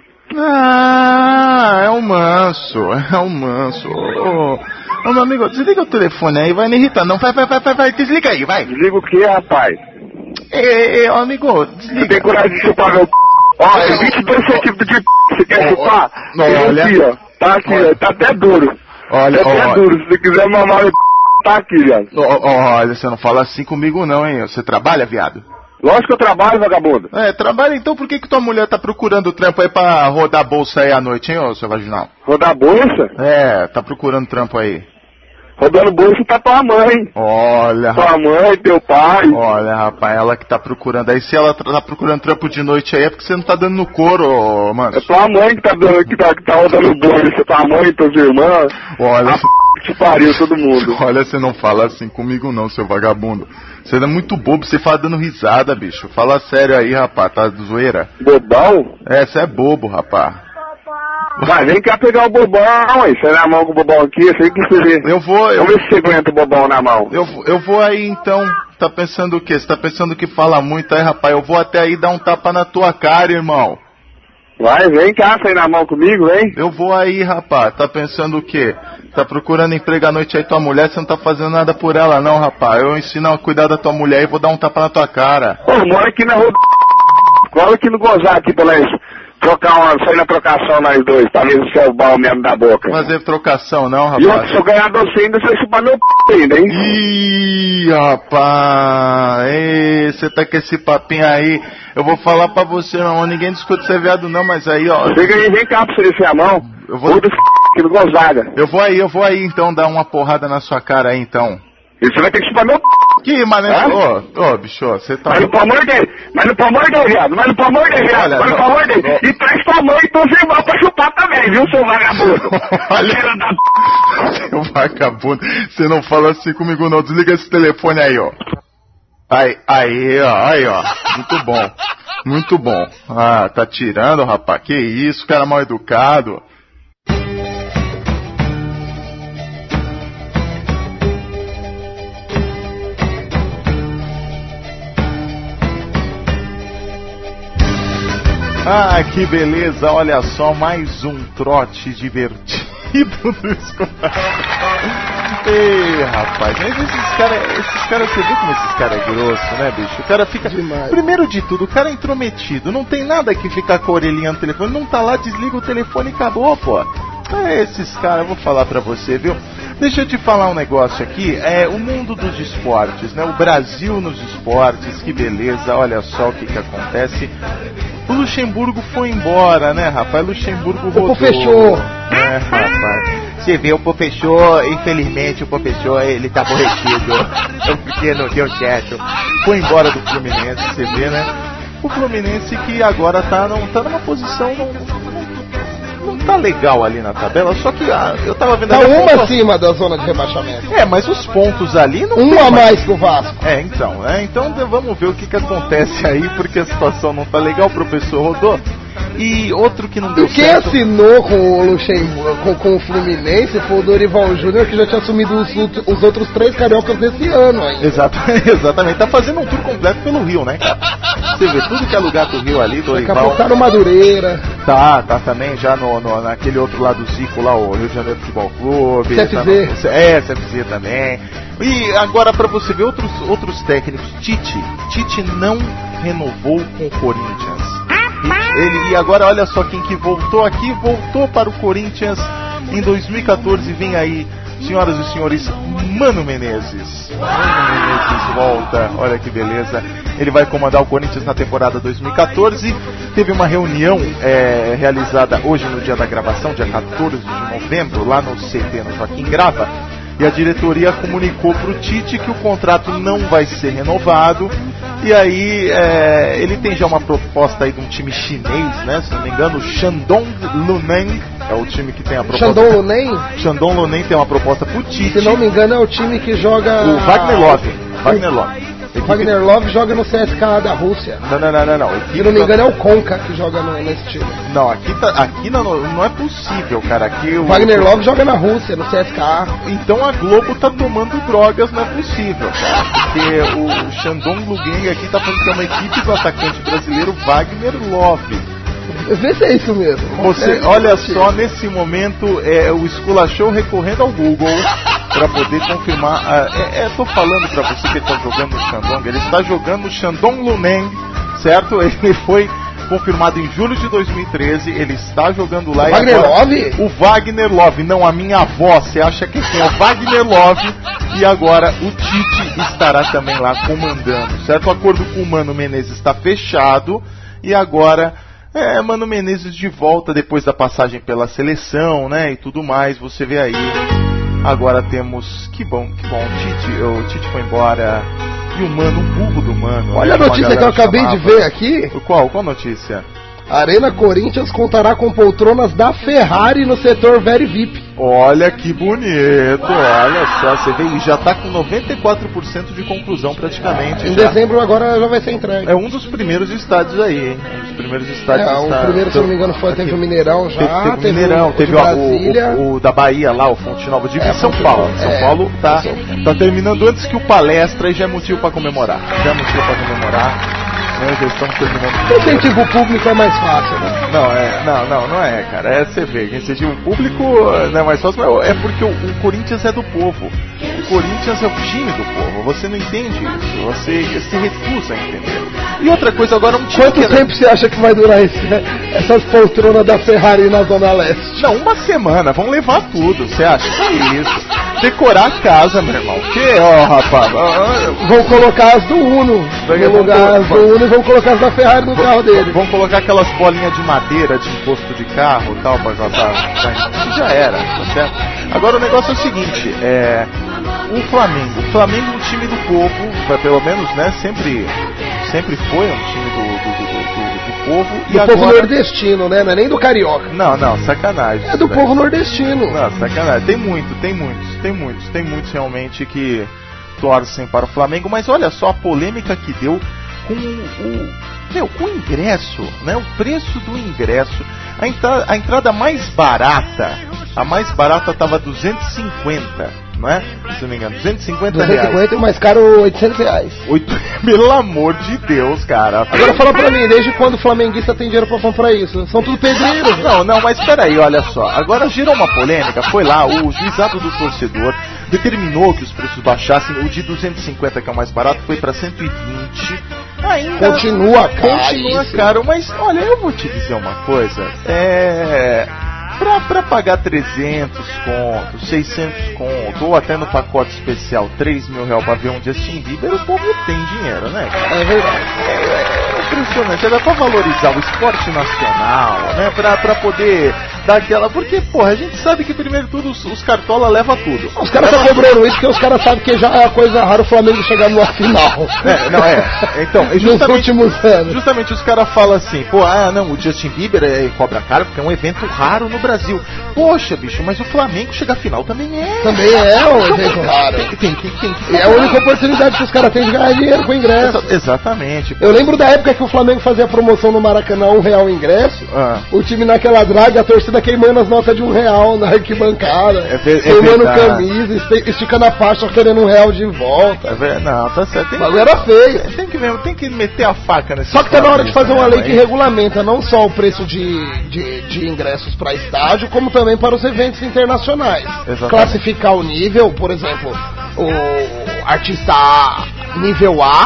Ah, é o manso, é o manso. Ô, ô, meu amigo, desliga o telefone aí, vai me irritar. Não, vai, vai, vai, vai, vai, desliga aí, vai. Desliga o que, rapaz? Ei, ei, amigo, desliga. Você tem coragem de chupar meu p... Ó, tem vinte e dois centímetros de p... Você quer oh, chupar? Não, olha. Aqui, ó. Tá aqui, olha. ó. Tá até duro. Olha, tá até olha. duro. Se você quiser mamar meu p... Tá aqui, viado. Oh, olha, você não fala assim comigo não, hein? Você trabalha, viado? Lógico que eu trabalho, vagabundo. É, trabalha então, por que que tua mulher tá procurando trampo aí pra rodar bolsa aí à noite, hein, ô seu vaginal? Rodar bolsa? É, tá procurando trampo aí. Rodando bolsa tá tua mãe. Olha, Tua mãe, teu pai. Olha, rapaz, ela que tá procurando. Aí se ela tá procurando trampo de noite aí é porque você não tá dando no couro, ô, mano. É tua mãe que tá, dando, que tá, que tá rodando bolsa. Tua mãe, teus irmãos. Olha, a p... que pariu todo mundo. Olha, você não fala assim comigo não, seu vagabundo. Você é muito bobo, você fala dando risada, bicho. Fala sério aí, rapaz, tá de zoeira? Bobão? É, você é bobo, rapaz. Vai, vem cá pegar o bobão aí. Você na mão com o bobão aqui, eu sei que você vê. Eu vou, eu... Vamos ver se você aguenta o bobão na mão. Eu, eu vou aí então. Tá pensando o quê? Você tá pensando que fala muito aí, rapaz? Eu vou até aí dar um tapa na tua cara, irmão. Vai, vem cá, sai na mão comigo, vem. Eu vou aí, rapaz. Tá pensando o quê? Tá procurando emprego à noite aí tua mulher, você não tá fazendo nada por ela não, rapaz. Eu ensino a cuidar da tua mulher e vou dar um tapa na tua cara. Pô, mora aqui na rua. Cola aqui no gozar aqui pra nós trocar uma, sair na trocação nós dois, pra ver se é o bal mesmo da boca. Fazer trocação não, rapaz. E eu, se eu ganhar você ainda, você vai chupar meu p ainda, hein? Ih, rapaz. Ei, você tá com esse papinho aí. Eu vou falar pra você, não, ninguém discute ser viado não, mas aí, ó. Chega aí, vem cá pra você descer a mão. Eu vou... aqui no Gonzaga. Eu vou aí, eu vou aí então dar uma porrada na sua cara aí então. E você vai ter que chupar meu p. Que mané, ô, ô, bicho, você tá... Mas no pau dele, mas no pau dele, viado, mas no pau dele, viado, mas no pau dele. E traz tua mãe e teus irmãos pra chupar também, viu, seu vagabundo? Olha, da... seu vagabundo, você não fala assim comigo não, desliga esse telefone aí, ó. Aí, aí, ó, aí, ó, muito bom, muito bom. Ah, tá tirando, rapaz, que isso, cara mal educado. Ah, que beleza, olha só, mais um trote divertido do escolar. Ei, rapaz, mas esses caras, esses caras, você viu como esses caras é grosso, né, bicho? O cara fica... Demais. Primeiro de tudo, o cara é intrometido, não tem nada que ficar com a orelhinha no telefone, não tá lá, desliga o telefone e acabou, pô. É, esses caras, eu vou falar pra você, viu? Deixa eu te falar um negócio aqui, é o mundo dos esportes, né? O Brasil nos esportes, que beleza, olha só o que que acontece. O Luxemburgo foi embora, né, rapaz? O Luxemburgo rodou. O fechou. É, rapaz. Você vê, o professor, infelizmente, o professor, ele tá aborrecido. Porque não deu certo. Foi embora do Fluminense, você vê, né? O Fluminense que agora tá, não, tá numa posição... Não, não tá legal ali na tabela, só que ah, eu tava vendo... Tá uma ponto... acima da zona de rebaixamento. É, mas os pontos ali não um a mais. mais que o Vasco. É, então, né? Então vamos ver o que que acontece aí, porque a situação não tá legal, o professor rodou. E outro que não deu Quem certo... Quem assinou com o Luxemburgo, com, com o Fluminense foi o Dorival Júnior, que já tinha assumido os, os outros três cariocas desse ano ainda. Exato, exatamente, tá fazendo um tour completo pelo Rio, né? Você vê tudo que é lugar do Rio ali, Dorival... Daqui a pouco tá no Madureira. Tá, tá também já no, no, naquele outro lado do Zico lá, o Rio de Janeiro Futebol Clube. C F Z. Tá no, é, C F Z também. E agora pra você ver outros, outros técnicos, Tite, Tite não renovou com o Corinthians. Ele, e agora olha só quem que voltou aqui, voltou para o Corinthians em dois mil e quatorze, vem aí Senhoras e senhores, Mano Menezes. Mano Menezes volta, olha que beleza. Ele vai comandar o Corinthians na temporada dois mil e catorze. Teve uma reunião é, realizada hoje no dia da gravação, dia quatorze de novembro, lá no C T, no Joaquim Grava. E a diretoria comunicou para o Tite que o contrato não vai ser renovado. E aí é, ele tem já uma proposta aí de um time chinês, né? Se não me engano, o Shandong Luneng é o time que tem a proposta. Shandong Luneng? Shandong Luneng tem uma proposta pro Tite. Se não me engano é o time que joga... O Wagner Love. Wagner Love. O Wagner Love joga no C S K A da Rússia. Não, não, não, não. não. Se não me engano é o Conca que joga no, nesse time. Não, aqui, tá, aqui não, não é possível, cara. Aqui o Wagner Love joga na Rússia, no C S K A. Então a Globo tá tomando drogas, não é possível, cara. Porque o Shandong Luneng aqui tá falando que é uma equipe do atacante brasileiro Wagner Love. Vê se é isso mesmo. Você, é olha só, nesse momento é o Esculachou recorrendo ao Google para poder confirmar. É, é, tô falando para você que ele tá jogando no Shandong. Ele está jogando no Shandong Luneng, certo? Ele foi confirmado em julho de dois mil e treze. Ele está jogando lá. O Wagner agora, Love? O Wagner Love, não a minha avó. Você acha que quem é o Wagner Love? E agora o Tite estará também lá comandando, certo? O acordo com o Mano Menezes está fechado e agora. É, Mano Menezes de volta depois da passagem pela seleção, né, e tudo mais, você vê aí. Agora temos, que bom, que bom, o Tite, o Tite foi embora, e o Mano, o burro do Mano. Olha a notícia que eu acabei chamava. de ver aqui. Qual? Qual notícia? Arena Corinthians contará com poltronas da Ferrari no setor Very V I P. Olha que bonito, olha só, você vê, e já está com noventa e quatro por cento de conclusão praticamente. Em já. dezembro agora já vai ser entregue. É um dos primeiros estádios aí, hein? Um dos primeiros estádios. É, o está... primeiro, se não me engano, foi, teve o Mineirão já. Teve, teve, teve o Mineirão, o, teve o, o, o, o da Bahia lá, o Fonte Nova, de é, São Fonte Paulo. Nova. São É, Paulo tá, São... tá terminando antes que o Palestra e já é motivo para comemorar. Já é motivo para comemorar. Né, já estamos terminando. Incentivo público é mais fácil, né? Não, é, não, não, não é, cara. É você vê, incentivo público não é mais fácil, mas é porque o, o Corinthians é do povo. O Corinthians é o time do povo. Você não entende isso. Você se recusa a entender. E outra coisa, agora um time. Quanto tempo você acha que vai durar esse, né? essas poltronas da Ferrari na Zona Leste? Não, uma semana. Vão levar tudo. Você acha que é isso? Decorar a casa, meu irmão. Que, ó, oh, rapaz. Oh, vão colocar as do Uno no lugar as do Uno e vão colocar as da Ferrari no vão, carro dele. Vão colocar aquelas bolinhas de madeira de imposto de carro e tal, pra já tá, tá, já era, tá certo? Agora o negócio é o seguinte, é, o Flamengo, o Flamengo é um time do povo, pelo menos, né, sempre, sempre foi um time do, do, do, do, do povo. Do e povo agora... nordestino, né, não é nem do carioca. Não, não, sacanagem. É do né? povo nordestino. Não, sacanagem, tem muito, tem muitos, tem muitos, tem muitos realmente que torcem para o Flamengo, mas olha só a polêmica que deu com o... Meu, com o ingresso, né? O preço do ingresso. A, entra, a entrada mais barata, a mais barata estava duzentos e cinquenta, não é? Se não me engano, duzentos e cinquenta reais. duzentos e cinquenta e o mais caro oitocentos reais. Oito... Pelo amor de Deus, cara. Agora fala pra mim, desde quando o flamenguista tem dinheiro pra comprar isso? São tudo pedreiros. Não, não, mas peraí, olha só. Agora gerou uma polêmica, foi lá, o juizado do torcedor determinou que os preços baixassem. O de duzentos e cinquenta, que é o mais barato, foi para cento e vinte. Ainda continua caro. Continua caro, mas olha, eu vou te dizer uma coisa. É. Pra, pra pagar trezentos contos, seiscentos contos, ou até no pacote especial três mil reais pra ver um Justin Bieber, o povo tem dinheiro, né? É verdade. É, é impressionante, era pra valorizar o esporte nacional, né? Pra, pra poder dar aquela... Porque, porra, a gente sabe que primeiro tudo os, os cartola levam tudo. Os caras estão cobrando isso porque os caras sabem que já é uma coisa rara o Flamengo chegar numa final. É, não é. Então, nos últimos anos. Justamente os caras falam assim, pô, ah, não, o Justin Bieber é, cobra caro porque é um evento raro no Brasil. Poxa, bicho, mas o Flamengo chegar à final também é. Também é um evento raro. Tem, tem, tem, tem, tem, é a única oportunidade que os caras têm de ganhar dinheiro com ingresso. Exa- exatamente. Eu lembro da época que o Flamengo fazia promoção no Maracanã, um real o ingresso. Ah. O time naquela draga, a torcida queimando as notas de um real na arquibancada. É ver, queimando é camisa, esticando a faixa, querendo um real de volta. É ver, não, tá certo. Mas era feio. Tem que, mesmo, tem que meter a faca nesse. Só que tá na hora de fazer uma lei que regulamenta não só o preço de, de, de ingressos para estádio, como também para os eventos internacionais. Exatamente. Classificar o nível, por exemplo, o artista A, nível A,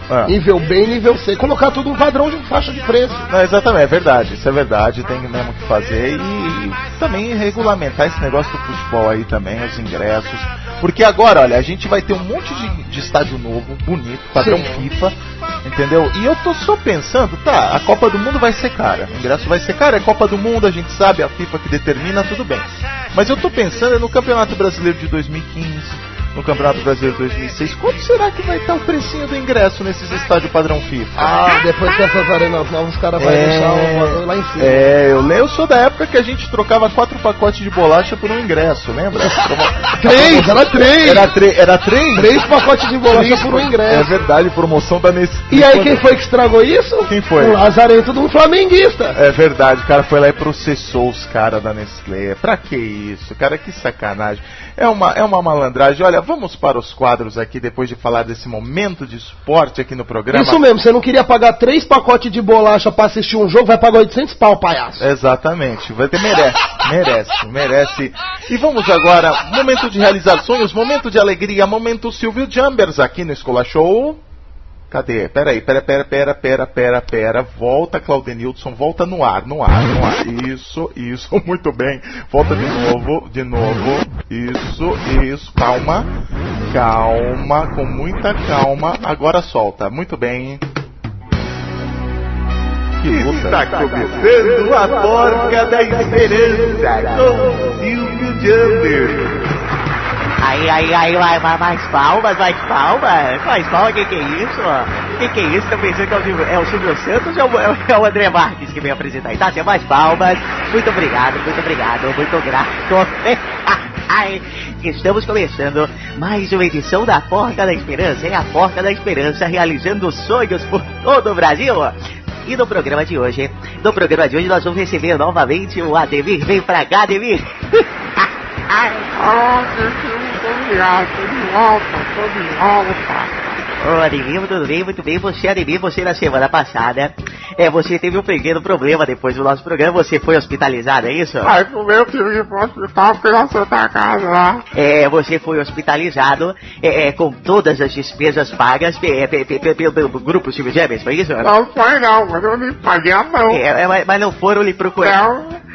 ah. nível B e nível C, colocar tudo um padrão de faixa de preço. Não, exatamente, é verdade, isso é verdade, tem mesmo que fazer e, e também regulamentar esse negócio do futebol aí também, os ingressos, porque agora, olha, a gente vai ter um monte de, de estádio novo, bonito, padrão Sim. FIFA, entendeu? E eu tô só pensando, tá, a Copa do Mundo vai ser cara, o ingresso vai ser caro, é Copa do Mundo, a gente sabe, a FIFA que determina, tudo bem. Mas eu tô pensando no Campeonato Brasileiro de dois mil e quinze, no Campeonato Brasileiro de dois mil e seis, quanto será que vai estar o precinho do ingresso nesses estádios padrão FIFA? Ah, depois que essas arenas novas, os caras vão é... deixar o valor lá em cima. É, eu, eu sou da época que a gente trocava quatro pacotes de bolacha por um ingresso, lembra? três, era três! Era, tre- era três? Três pacotes de bolacha três por um ingresso. É verdade, promoção da Nestlé. E aí quem foi que estragou isso? Quem foi? O Lazarento do flamenguista. É verdade, o cara foi lá e processou os caras da Nestlé. Pra que isso? Cara, que sacanagem. É uma, é uma malandragem. Olha, vamos para os quadros aqui, depois de falar desse momento de esporte aqui no programa. Isso mesmo, você não queria pagar três pacotes de bolacha pra assistir um jogo, vai pagar oitocentos pau, palhaço. Exatamente, vai ter, merece, merece, merece. E vamos agora, momento de realizar sonhos, momento de alegria, momento Silvio Jambers aqui no Escola Show. Cadê? Peraí, pera, pera, pera, pera, pera, pera. Volta, Claudenilson, volta no ar, no ar, no ar. Isso, isso, muito bem. Volta de novo, de novo. Isso, isso. Calma, calma, com muita calma. Agora solta. Muito bem. Que luta. Está começando a Porca da Esperança com Silvio Jambers. Aí, aí, aí, vai, mais palmas, mais palmas, mais palmas, que que é isso? Que que é isso? Tá pensando que é o Silvio, é o Silvio Santos ou é o, é o André Marques que vem apresentar aí? Tá, mais palmas, muito obrigado, muito obrigado, muito grato. Ai, estamos começando mais uma edição da Porca da Esperança, é a Porca da Esperança realizando sonhos por todo o Brasil. E no programa de hoje, no programa de hoje nós vamos receber novamente o Ademir. Vem pra cá, Ademir. Ai, obrigado, tô de volta, tô de volta. Ô, Ademir, tudo bem, muito bem. Você, Ademir, você na semana passada, é, você teve um pequeno problema depois do nosso programa, você foi hospitalizado, é isso? Ai, como eu tive que ir pro hospital, fui na Santa Casa lá. É, você foi hospitalizado, é, é, com todas as despesas pagas é, pelo grupo Silvio Jambers, foi isso? Não foi não, mas eu não paguei a mão. É, mas, mas não foram lhe procurar? Não.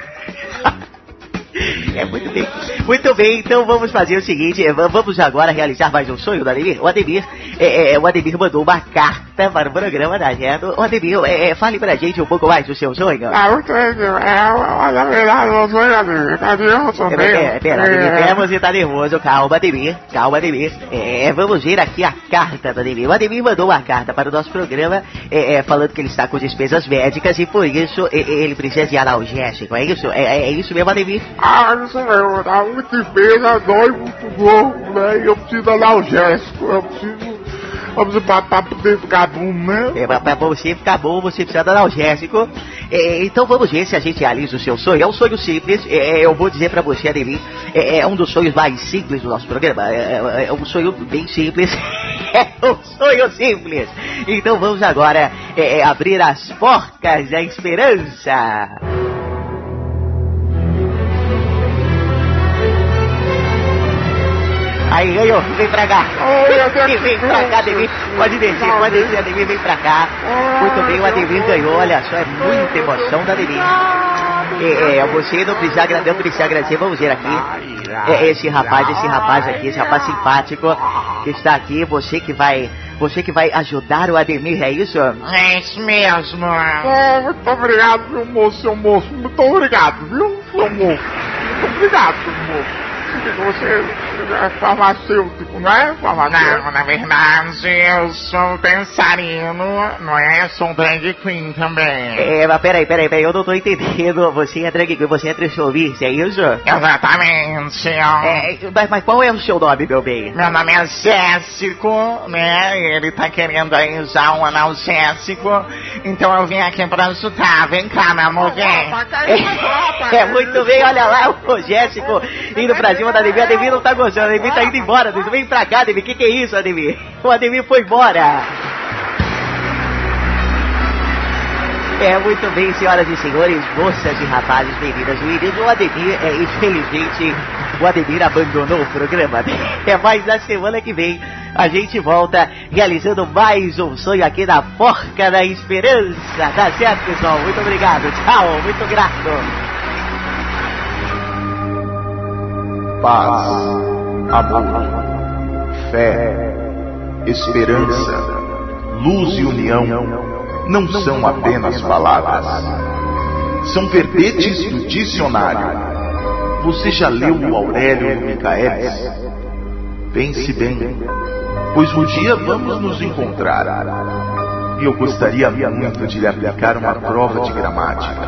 É, muito bem. Muito bem, então vamos fazer o seguinte, vamos agora realizar mais um sonho do Ademir. O Ademir, é, é, o Ademir mandou uma carta para o programa da gente. O Ademir, é, fale pra gente um pouco mais do seu sonho. Ah, eu tenho, é, na verdade, o sonho, Ademir, cadê o sonho? É, pera, Ademir, pera, você tá nervoso, calma, Ademir, calma, Ademir. É, vamos ver aqui a carta do Ademir. O Ademir mandou uma carta para o nosso programa, é, é, falando que ele está com despesas médicas e por isso é, ele precisa de analgésico, é isso? É, é isso mesmo, Ademir? Ah, não sei, eu dá muito despesa, dói muito gordo, né? E eu preciso de analgésico, eu preciso. Vamos pra, pra poder ficar bom, né? É, pra, pra você ficar bom, você precisa de analgésico. É, então vamos ver se a gente realiza o seu sonho. É um sonho simples, é, eu vou dizer pra você, Ademir, é, é um dos sonhos mais simples do nosso programa. É, é um sonho bem simples. É um sonho simples. Então vamos agora é, abrir as porcas da esperança. Aí, ganhou, vem pra cá. Oi, vem pra cá, Ademir. Pode descer, pode descer, Ademir, vem pra cá. Muito bem, o Ademir ganhou, olha só, é muita emoção da Ademir. É, é, você não precisa, agra- não precisa agradecer, vamos ver aqui. É, esse rapaz, esse rapaz aqui, esse rapaz simpático que está aqui, você que vai, você que vai ajudar o Ademir, é isso? É isso mesmo. Oh, muito obrigado, meu moço, seu moço. Muito obrigado, viu, seu moço. Muito obrigado, seu moço. Você é farmacêutico, não é? Farmacêutico. Não, na verdade, eu sou dançarino, não é? Eu sou drag queen também. É, mas peraí, peraí, peraí, eu não tô entendendo. Você é drag queen, você é transformista, é isso? Exatamente. É, mas, mas qual é o seu nome, meu bem? Meu nome é Jéssico, né? Ele tá querendo aí usar um analgésico, então eu vim aqui pra ajudar. Vem cá, meu amor, vem. É, é muito bem, olha lá o Jéssico indo pra cima da Ademir. A Ademir não tá gostando, a Ademir tá indo embora. Vem pra cá, Ademir, que que é isso, Ademir? O Ademir foi embora. É, muito bem, senhoras e senhores, moças e rapazes, meninas e meninos, o Ademir, é, infelizmente, o Ademir abandonou o programa. É, mas na semana que vem, a gente volta realizando mais um sonho aqui na Porca da Esperança. Tá certo, pessoal? Muito obrigado. Tchau, muito grato. Paz, amor, fé, esperança, luz e união não são apenas palavras. São verbetes do dicionário. Você já leu o Aurélio e o Michaelis? Pense bem, pois um dia vamos nos encontrar. E eu gostaria muito de lhe aplicar uma prova de gramática.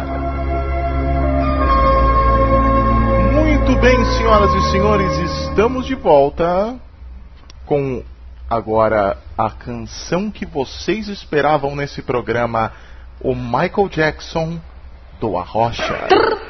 Muito bem, senhoras e senhores, estamos de volta com agora a canção que vocês esperavam nesse programa, o Michael Jackson do Arrocha.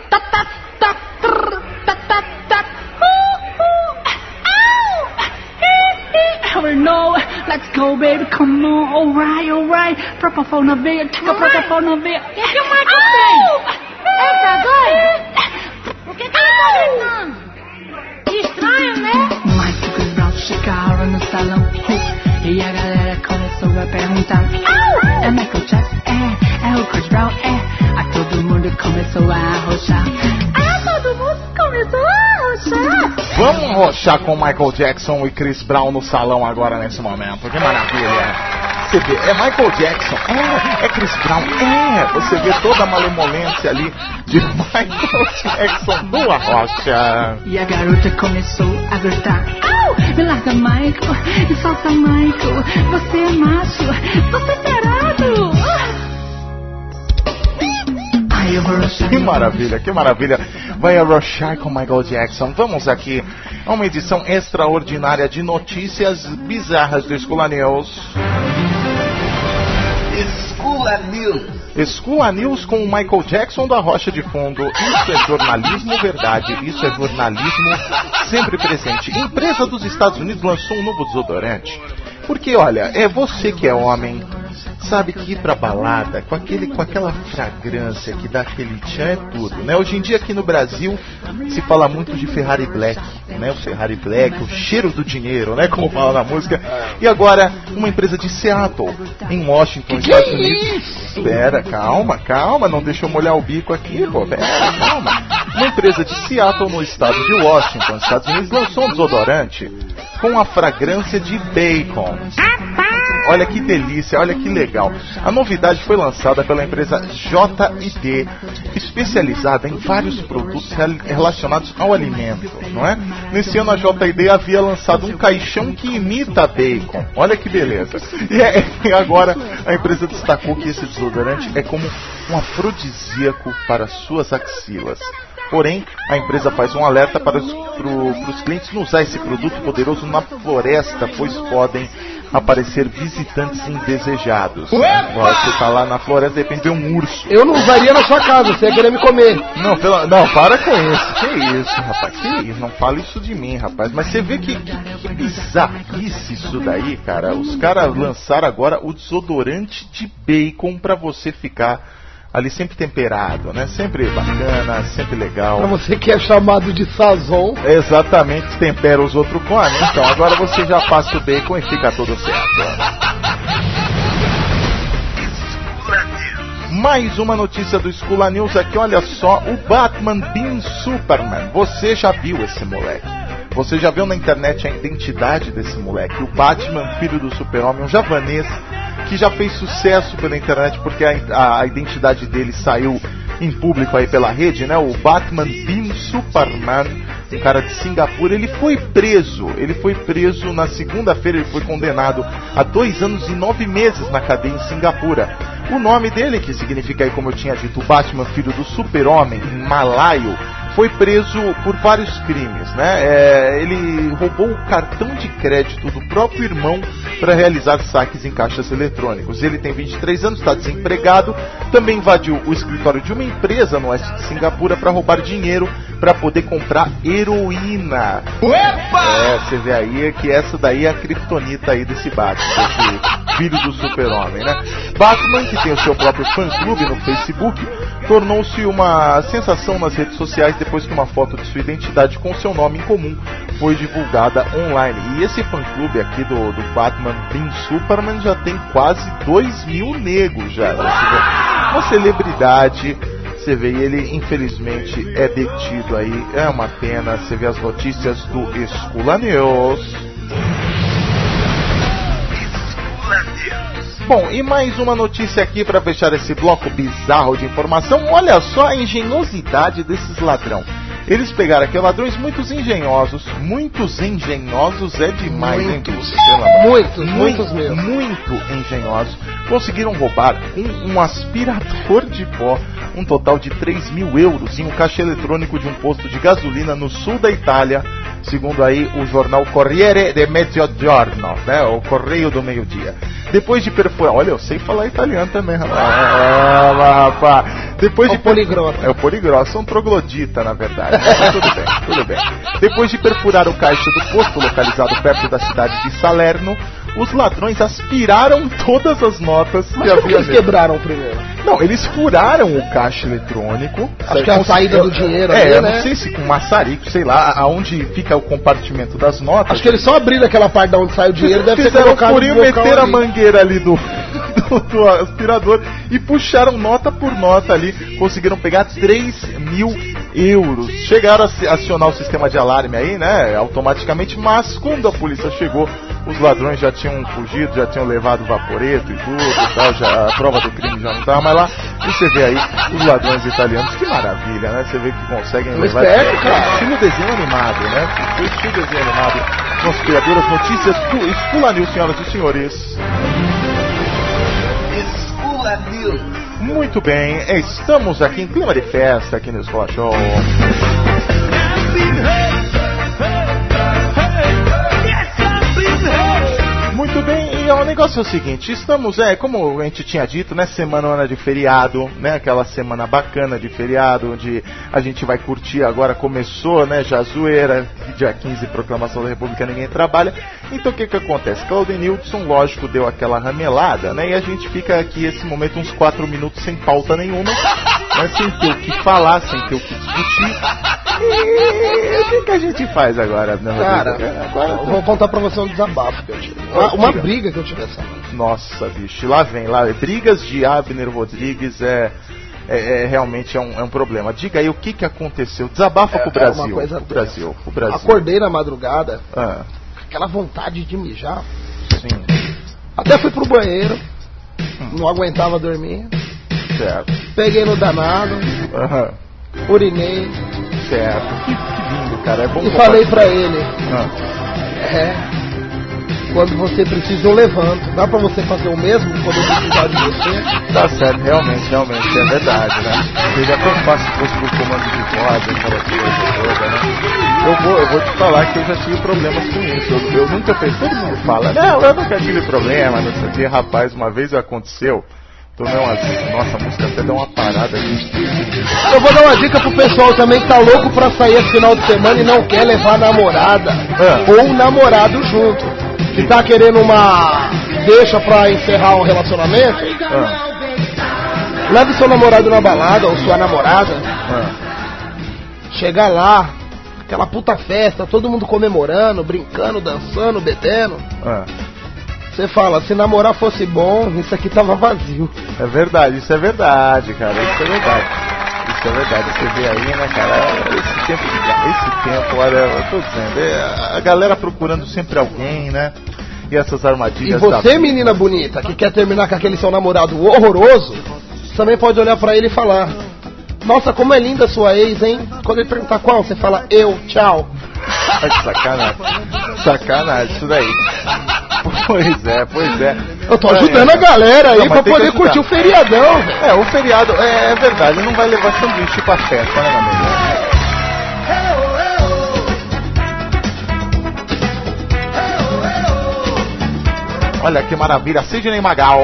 No, let's go, baby, come on, alright, alright. Propofol na veia, tica propofol na veia. O que que o Michael fez? Ele tá doido? O que que ele tá gritando? Que estranho, né? Michael Chris Brown chegaram no salão e a galera começou a perguntar: é Michael Jackson? É, é o Chris Brown? É. A todo mundo começou a arrochar. Ah, todo mundo começou a arrochar. Vamos arrochar com Michael Jackson e Chris Brown no salão agora nesse momento. Que maravilha. Você vê, é Michael Jackson, é, é Chris Brown, é. Você vê toda a malemolência ali de Michael Jackson no Arrocha. E a garota começou a gritar: au, me larga, Michael, me solta, Michael. Você é macho, tô separado. Que maravilha, que maravilha. Vai arrochar com Michael Jackson. Vamos aqui a uma edição extraordinária de notícias bizarras do Escola News. Escola News. Escola News com o Michael Jackson da Rocha de fundo. Isso é jornalismo verdade, isso é jornalismo sempre presente. Empresa dos Estados Unidos lançou um novo desodorante. Porque, olha, é você que é homem, sabe que ir pra balada com, aquele, com aquela fragrância que dá aquele tchan é tudo, né? Hoje em dia aqui no Brasil se fala muito de Ferrari Black, né? O Ferrari Black, o cheiro do dinheiro, né? Como fala na música. E agora, uma empresa de Seattle, em Washington, que Estados que Unidos. Pera, calma, calma, não deixa eu molhar o bico aqui, pô. Pera, calma. Uma empresa de Seattle, no estado de Washington, Estados Unidos, lançou um desodorante com a fragrância de bacon. Olha que delícia, olha que legal. A novidade foi lançada pela empresa J e D, especializada em vários produtos relacionados ao alimento, não é? Nesse ano a J e D havia lançado um caixão que imita bacon. Olha que beleza. E, é, e agora a empresa destacou que esse desodorante é como um afrodisíaco para suas axilas. Porém, a empresa faz um alerta para os pro, pros clientes não usar esse produto poderoso na floresta, pois podem aparecer visitantes indesejados. Você está lá na floresta, de repente vê um urso. Eu não usaria na sua casa, você ia querer me comer. Não, pela, não, para com isso. Que isso, rapaz, que isso. Não fala isso de mim, rapaz. Mas você vê que, que, que bizarrice isso daí, cara. Os caras lançaram agora o desodorante de bacon para você ficar ali sempre temperado, né? Sempre bacana, sempre legal. Pra você que é chamado de sazon. Exatamente, tempera os outros comem. Então agora você já passa o bacon e fica tudo certo. Mais uma notícia do Escola News aqui, olha só, o Batman Bean Superman. Você já viu esse moleque? Você já viu na internet a identidade desse moleque? O Batman, filho do Super-Homem, um javanês que já fez sucesso pela internet porque a, a, a identidade dele saiu em público aí pela rede, né? O Batman Bean Superman, um cara de Singapura, ele foi preso. Ele foi preso na segunda-feira, ele foi condenado a dois anos e nove meses na cadeia em Singapura. O nome dele, que significa aí, como eu tinha dito, Batman, filho do Super-Homem, em malaio, foi preso por vários crimes, né? É, ele roubou o cartão de crédito do próprio irmão para realizar saques em caixas eletrônicos. Ele tem vinte e três anos, está desempregado, também invadiu o escritório de uma empresa no oeste de Singapura para roubar dinheiro para poder comprar heroína. Opa! É, você vê aí que essa daí é a criptonita aí desse Batman, desse filho do Super-Homem, né? Batman, que tem o seu próprio fã-clube no Facebook, tornou-se uma sensação nas redes sociais depois que uma foto de sua identidade com seu nome em comum foi divulgada online. E esse fã-clube aqui do, do Batman Team Superman já tem quase dois mil negros já. Uma celebridade, você vê, ele infelizmente é detido aí, é uma pena. Você vê as notícias do Escula News. Bom, e mais uma notícia aqui para fechar esse bloco bizarro de informação. Olha só a engenhosidade desses ladrão. Eles pegaram aqui ladrões muito engenhosos, muitos engenhosos é demais, muitos, hein, Bruce? Muitos, muitos mesmo. Muito engenhosos. Conseguiram roubar um, um aspirador de pó, um total de três mil euros em um caixa eletrônico de um posto de gasolina no sul da Itália, segundo aí o jornal Corriere de Mezzogiorno, né, o Correio do Meio-Dia. Depois de perfurar, olha, eu sei falar italiano também, rapaz. Ah, rapaz. Depois de o poligrota. É o poligrota, são troglodita, na verdade. Mas tudo bem, tudo bem. Depois de perfurar o caixa do posto localizado perto da cidade de Salerno, os ladrões aspiraram todas as notas. Mas que por que eles quebraram primeiro? Não, eles furaram o caixa eletrônico. Acho que é a saída do dinheiro. É, ali, eu né? não sei se com maçarico, sei lá, aonde fica o compartimento das notas. Acho que eles só abriram aquela parte de onde sai o dinheiro, deve ter Fizeram colocado um furinho, no local meteram ali. a mangueira ali do, do, do aspirador e puxaram nota por nota ali. Conseguiram pegar três mil euros. Chegaram a acionar o sistema de alarme aí, né, automaticamente, mas quando a polícia chegou, os ladrões já tinham fugido, já tinham levado vaporeto e tudo e tal, já, a prova do crime já não estava mais lá. E você vê aí os ladrões italianos, que maravilha, né? Você vê que conseguem Eu levar... espero, cara. Estilo desenho animado, né? Estilo desenho animado. Nossas criadoras, notícias do Escula News, senhoras e senhores. Escula News. Muito bem, estamos aqui em clima de festa aqui no Escola Show. Muito bem, e o negócio é o seguinte, estamos, é, como a gente tinha dito, né, semana de feriado, né, aquela semana bacana de feriado, onde a gente vai curtir agora, começou, né, já zoeira, dia quinze, proclamação da República, ninguém trabalha. Então o que que acontece? Claudenilson, lógico, deu aquela ramelada, né, e a gente fica aqui esse momento uns quatro minutos sem pauta nenhuma, né, sem ter o que falar, sem ter o que discutir. E o que que a gente faz agora, né, Cara, agora eu vou contar pra você um desabafo que eu tive. Uma, uma briga que eu tive essa noite. Nossa, bicho, lá vem, lá brigas de Abner Rodrigues é, é, é realmente é um, é um problema. Diga aí o que que aconteceu. Desabafa É, com o Brasil. é uma coisa o Brasil, o Brasil. Acordei na madrugada, Ah, aquela vontade de mijar. sim, Até fui pro banheiro, não aguentava dormir. certo. Peguei no danado, Aham, urinei certo. Que, que lindo, cara. É bom e falei pra ele: Ah, é, quando você precisa eu levanto. Dá pra você fazer o mesmo quando eu precisar de você? tá certo, realmente, realmente, é verdade, né? Seria tão fácil se fosse por comando de voz, aquela coisa toda, né? Eu vou, eu vou te falar que eu já tive problemas com isso. Eu, eu nunca fiz, todo mundo fala, não, eu nunca tive problema, não sei o que. Rapaz, uma vez aconteceu, tomei umas, nossa, a música até dá uma parada aqui. Eu vou dar uma dica pro pessoal também que tá louco pra sair esse final de semana e não quer levar namorada Ah. ou namorado junto. Que tá querendo uma deixa pra encerrar um relacionamento, Ah, leve seu namorado na balada ou sua namorada. ah, Chega lá, aquela puta festa, todo mundo comemorando, brincando, dançando, bebendo. ah. Você fala, se namorar fosse bom, isso aqui tava vazio. É verdade, isso é verdade, cara, isso é verdade. Isso é verdade, você vê aí, né, cara, esse tempo, esse tempo, olha, eu tô dizendo, é a galera procurando sempre alguém, né, e essas E armadilhas você, da... menina bonita, que quer terminar com aquele seu namorado horroroso, você também pode olhar pra ele e falar: nossa, como é linda sua ex, hein? Quando ele perguntar qual, você fala: eu, tchau. Ai, que sacanagem, sacanagem, isso daí. Pois é, pois é. Eu tô ajudando a galera aí Não, mas pra tem que poder ajudar. curtir o feriadão, velho. É, o feriado, é, é verdade, não vai levar sanduíche pra festa, né, meu amigo? Olha que maravilha, Sidney Magal.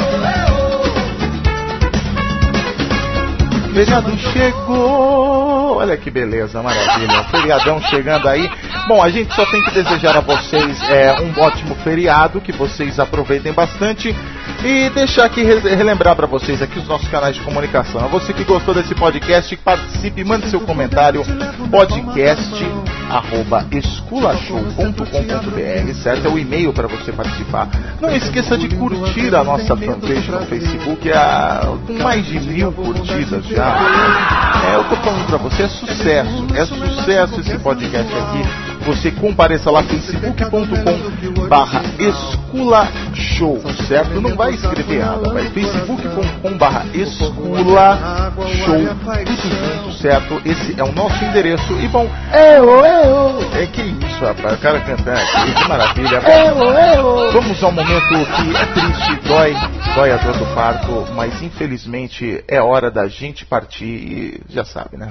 Feriado chegou, Olha que beleza, maravilha. Feriadão chegando aí. Bom, a gente só tem que desejar a vocês é, um ótimo feriado, que vocês aproveitem bastante. E deixar aqui, relembrar para vocês aqui os nossos canais de comunicação. A você que gostou desse podcast, participe, mande seu comentário, podcast arroba escolashow ponto com ponto br, certo? É o e-mail para você participar. Não esqueça de curtir a nossa fanpage no Facebook, é, com mais de mil curtidas já. É, eu tô falando para você, é sucesso, é sucesso esse podcast aqui. Você compareça lá, facebook ponto com barra escolashow, certo? Não vai escrever nada, vai facebook ponto com barra escolashow, tudo junto, certo? Esse é o nosso endereço. E bom, eu, eu. É que isso, rapaz, o cara cantando aqui, que maravilha. Eu, eu. Vamos ao momento que é triste, dói, dói a dor do parto, mas infelizmente é hora da gente partir e já sabe, né?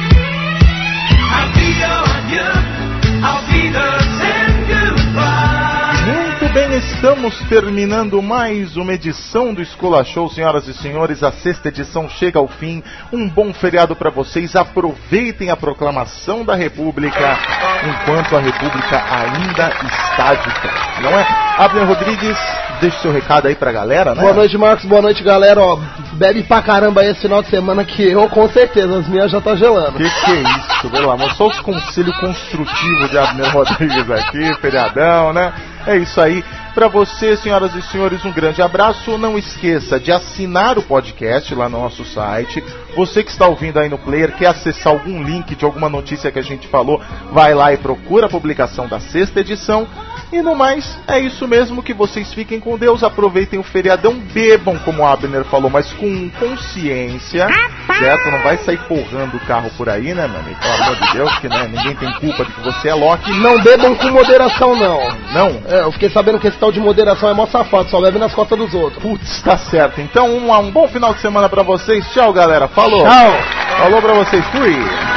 Muito bem, estamos terminando mais uma edição do Escola Show, senhoras e senhores. A sexta edição chega ao fim. Um bom feriado para vocês. Aproveitem a proclamação da República enquanto a República ainda está de pé, não é? Abner Rodrigues, deixa seu recado aí pra galera, né? Boa noite, Marcos. Boa noite, galera. Ó, bebe pra caramba aí esse final de semana que eu, com certeza, as minhas já tá gelando. Que que é isso, pelo amor? Só os conselhos construtivos de Abner Rodrigues aqui, feriadão, né? É isso aí. Pra você, senhoras e senhores, um grande abraço. Não esqueça de assinar o podcast lá no nosso site. Você que está ouvindo aí no player, quer acessar algum link de alguma notícia que a gente falou, vai lá e procura a publicação da sexta edição. E no mais, é isso mesmo, que vocês fiquem com Deus, aproveitem o feriadão, bebam, como o Abner falou, mas com consciência, certo? Não vai sair porrando o carro por aí, né, meu amigo? Pelo amor de Deus, que né, ninguém tem culpa de que você é Loki. Não bebam com moderação, não. Não? É, eu fiquei sabendo que esse tal de moderação é mó safado, só bebe nas costas dos outros. Putz, tá certo. Então, um, um bom final de semana pra vocês. Tchau, galera. Falou. Tchau. Falou pra vocês. Fui.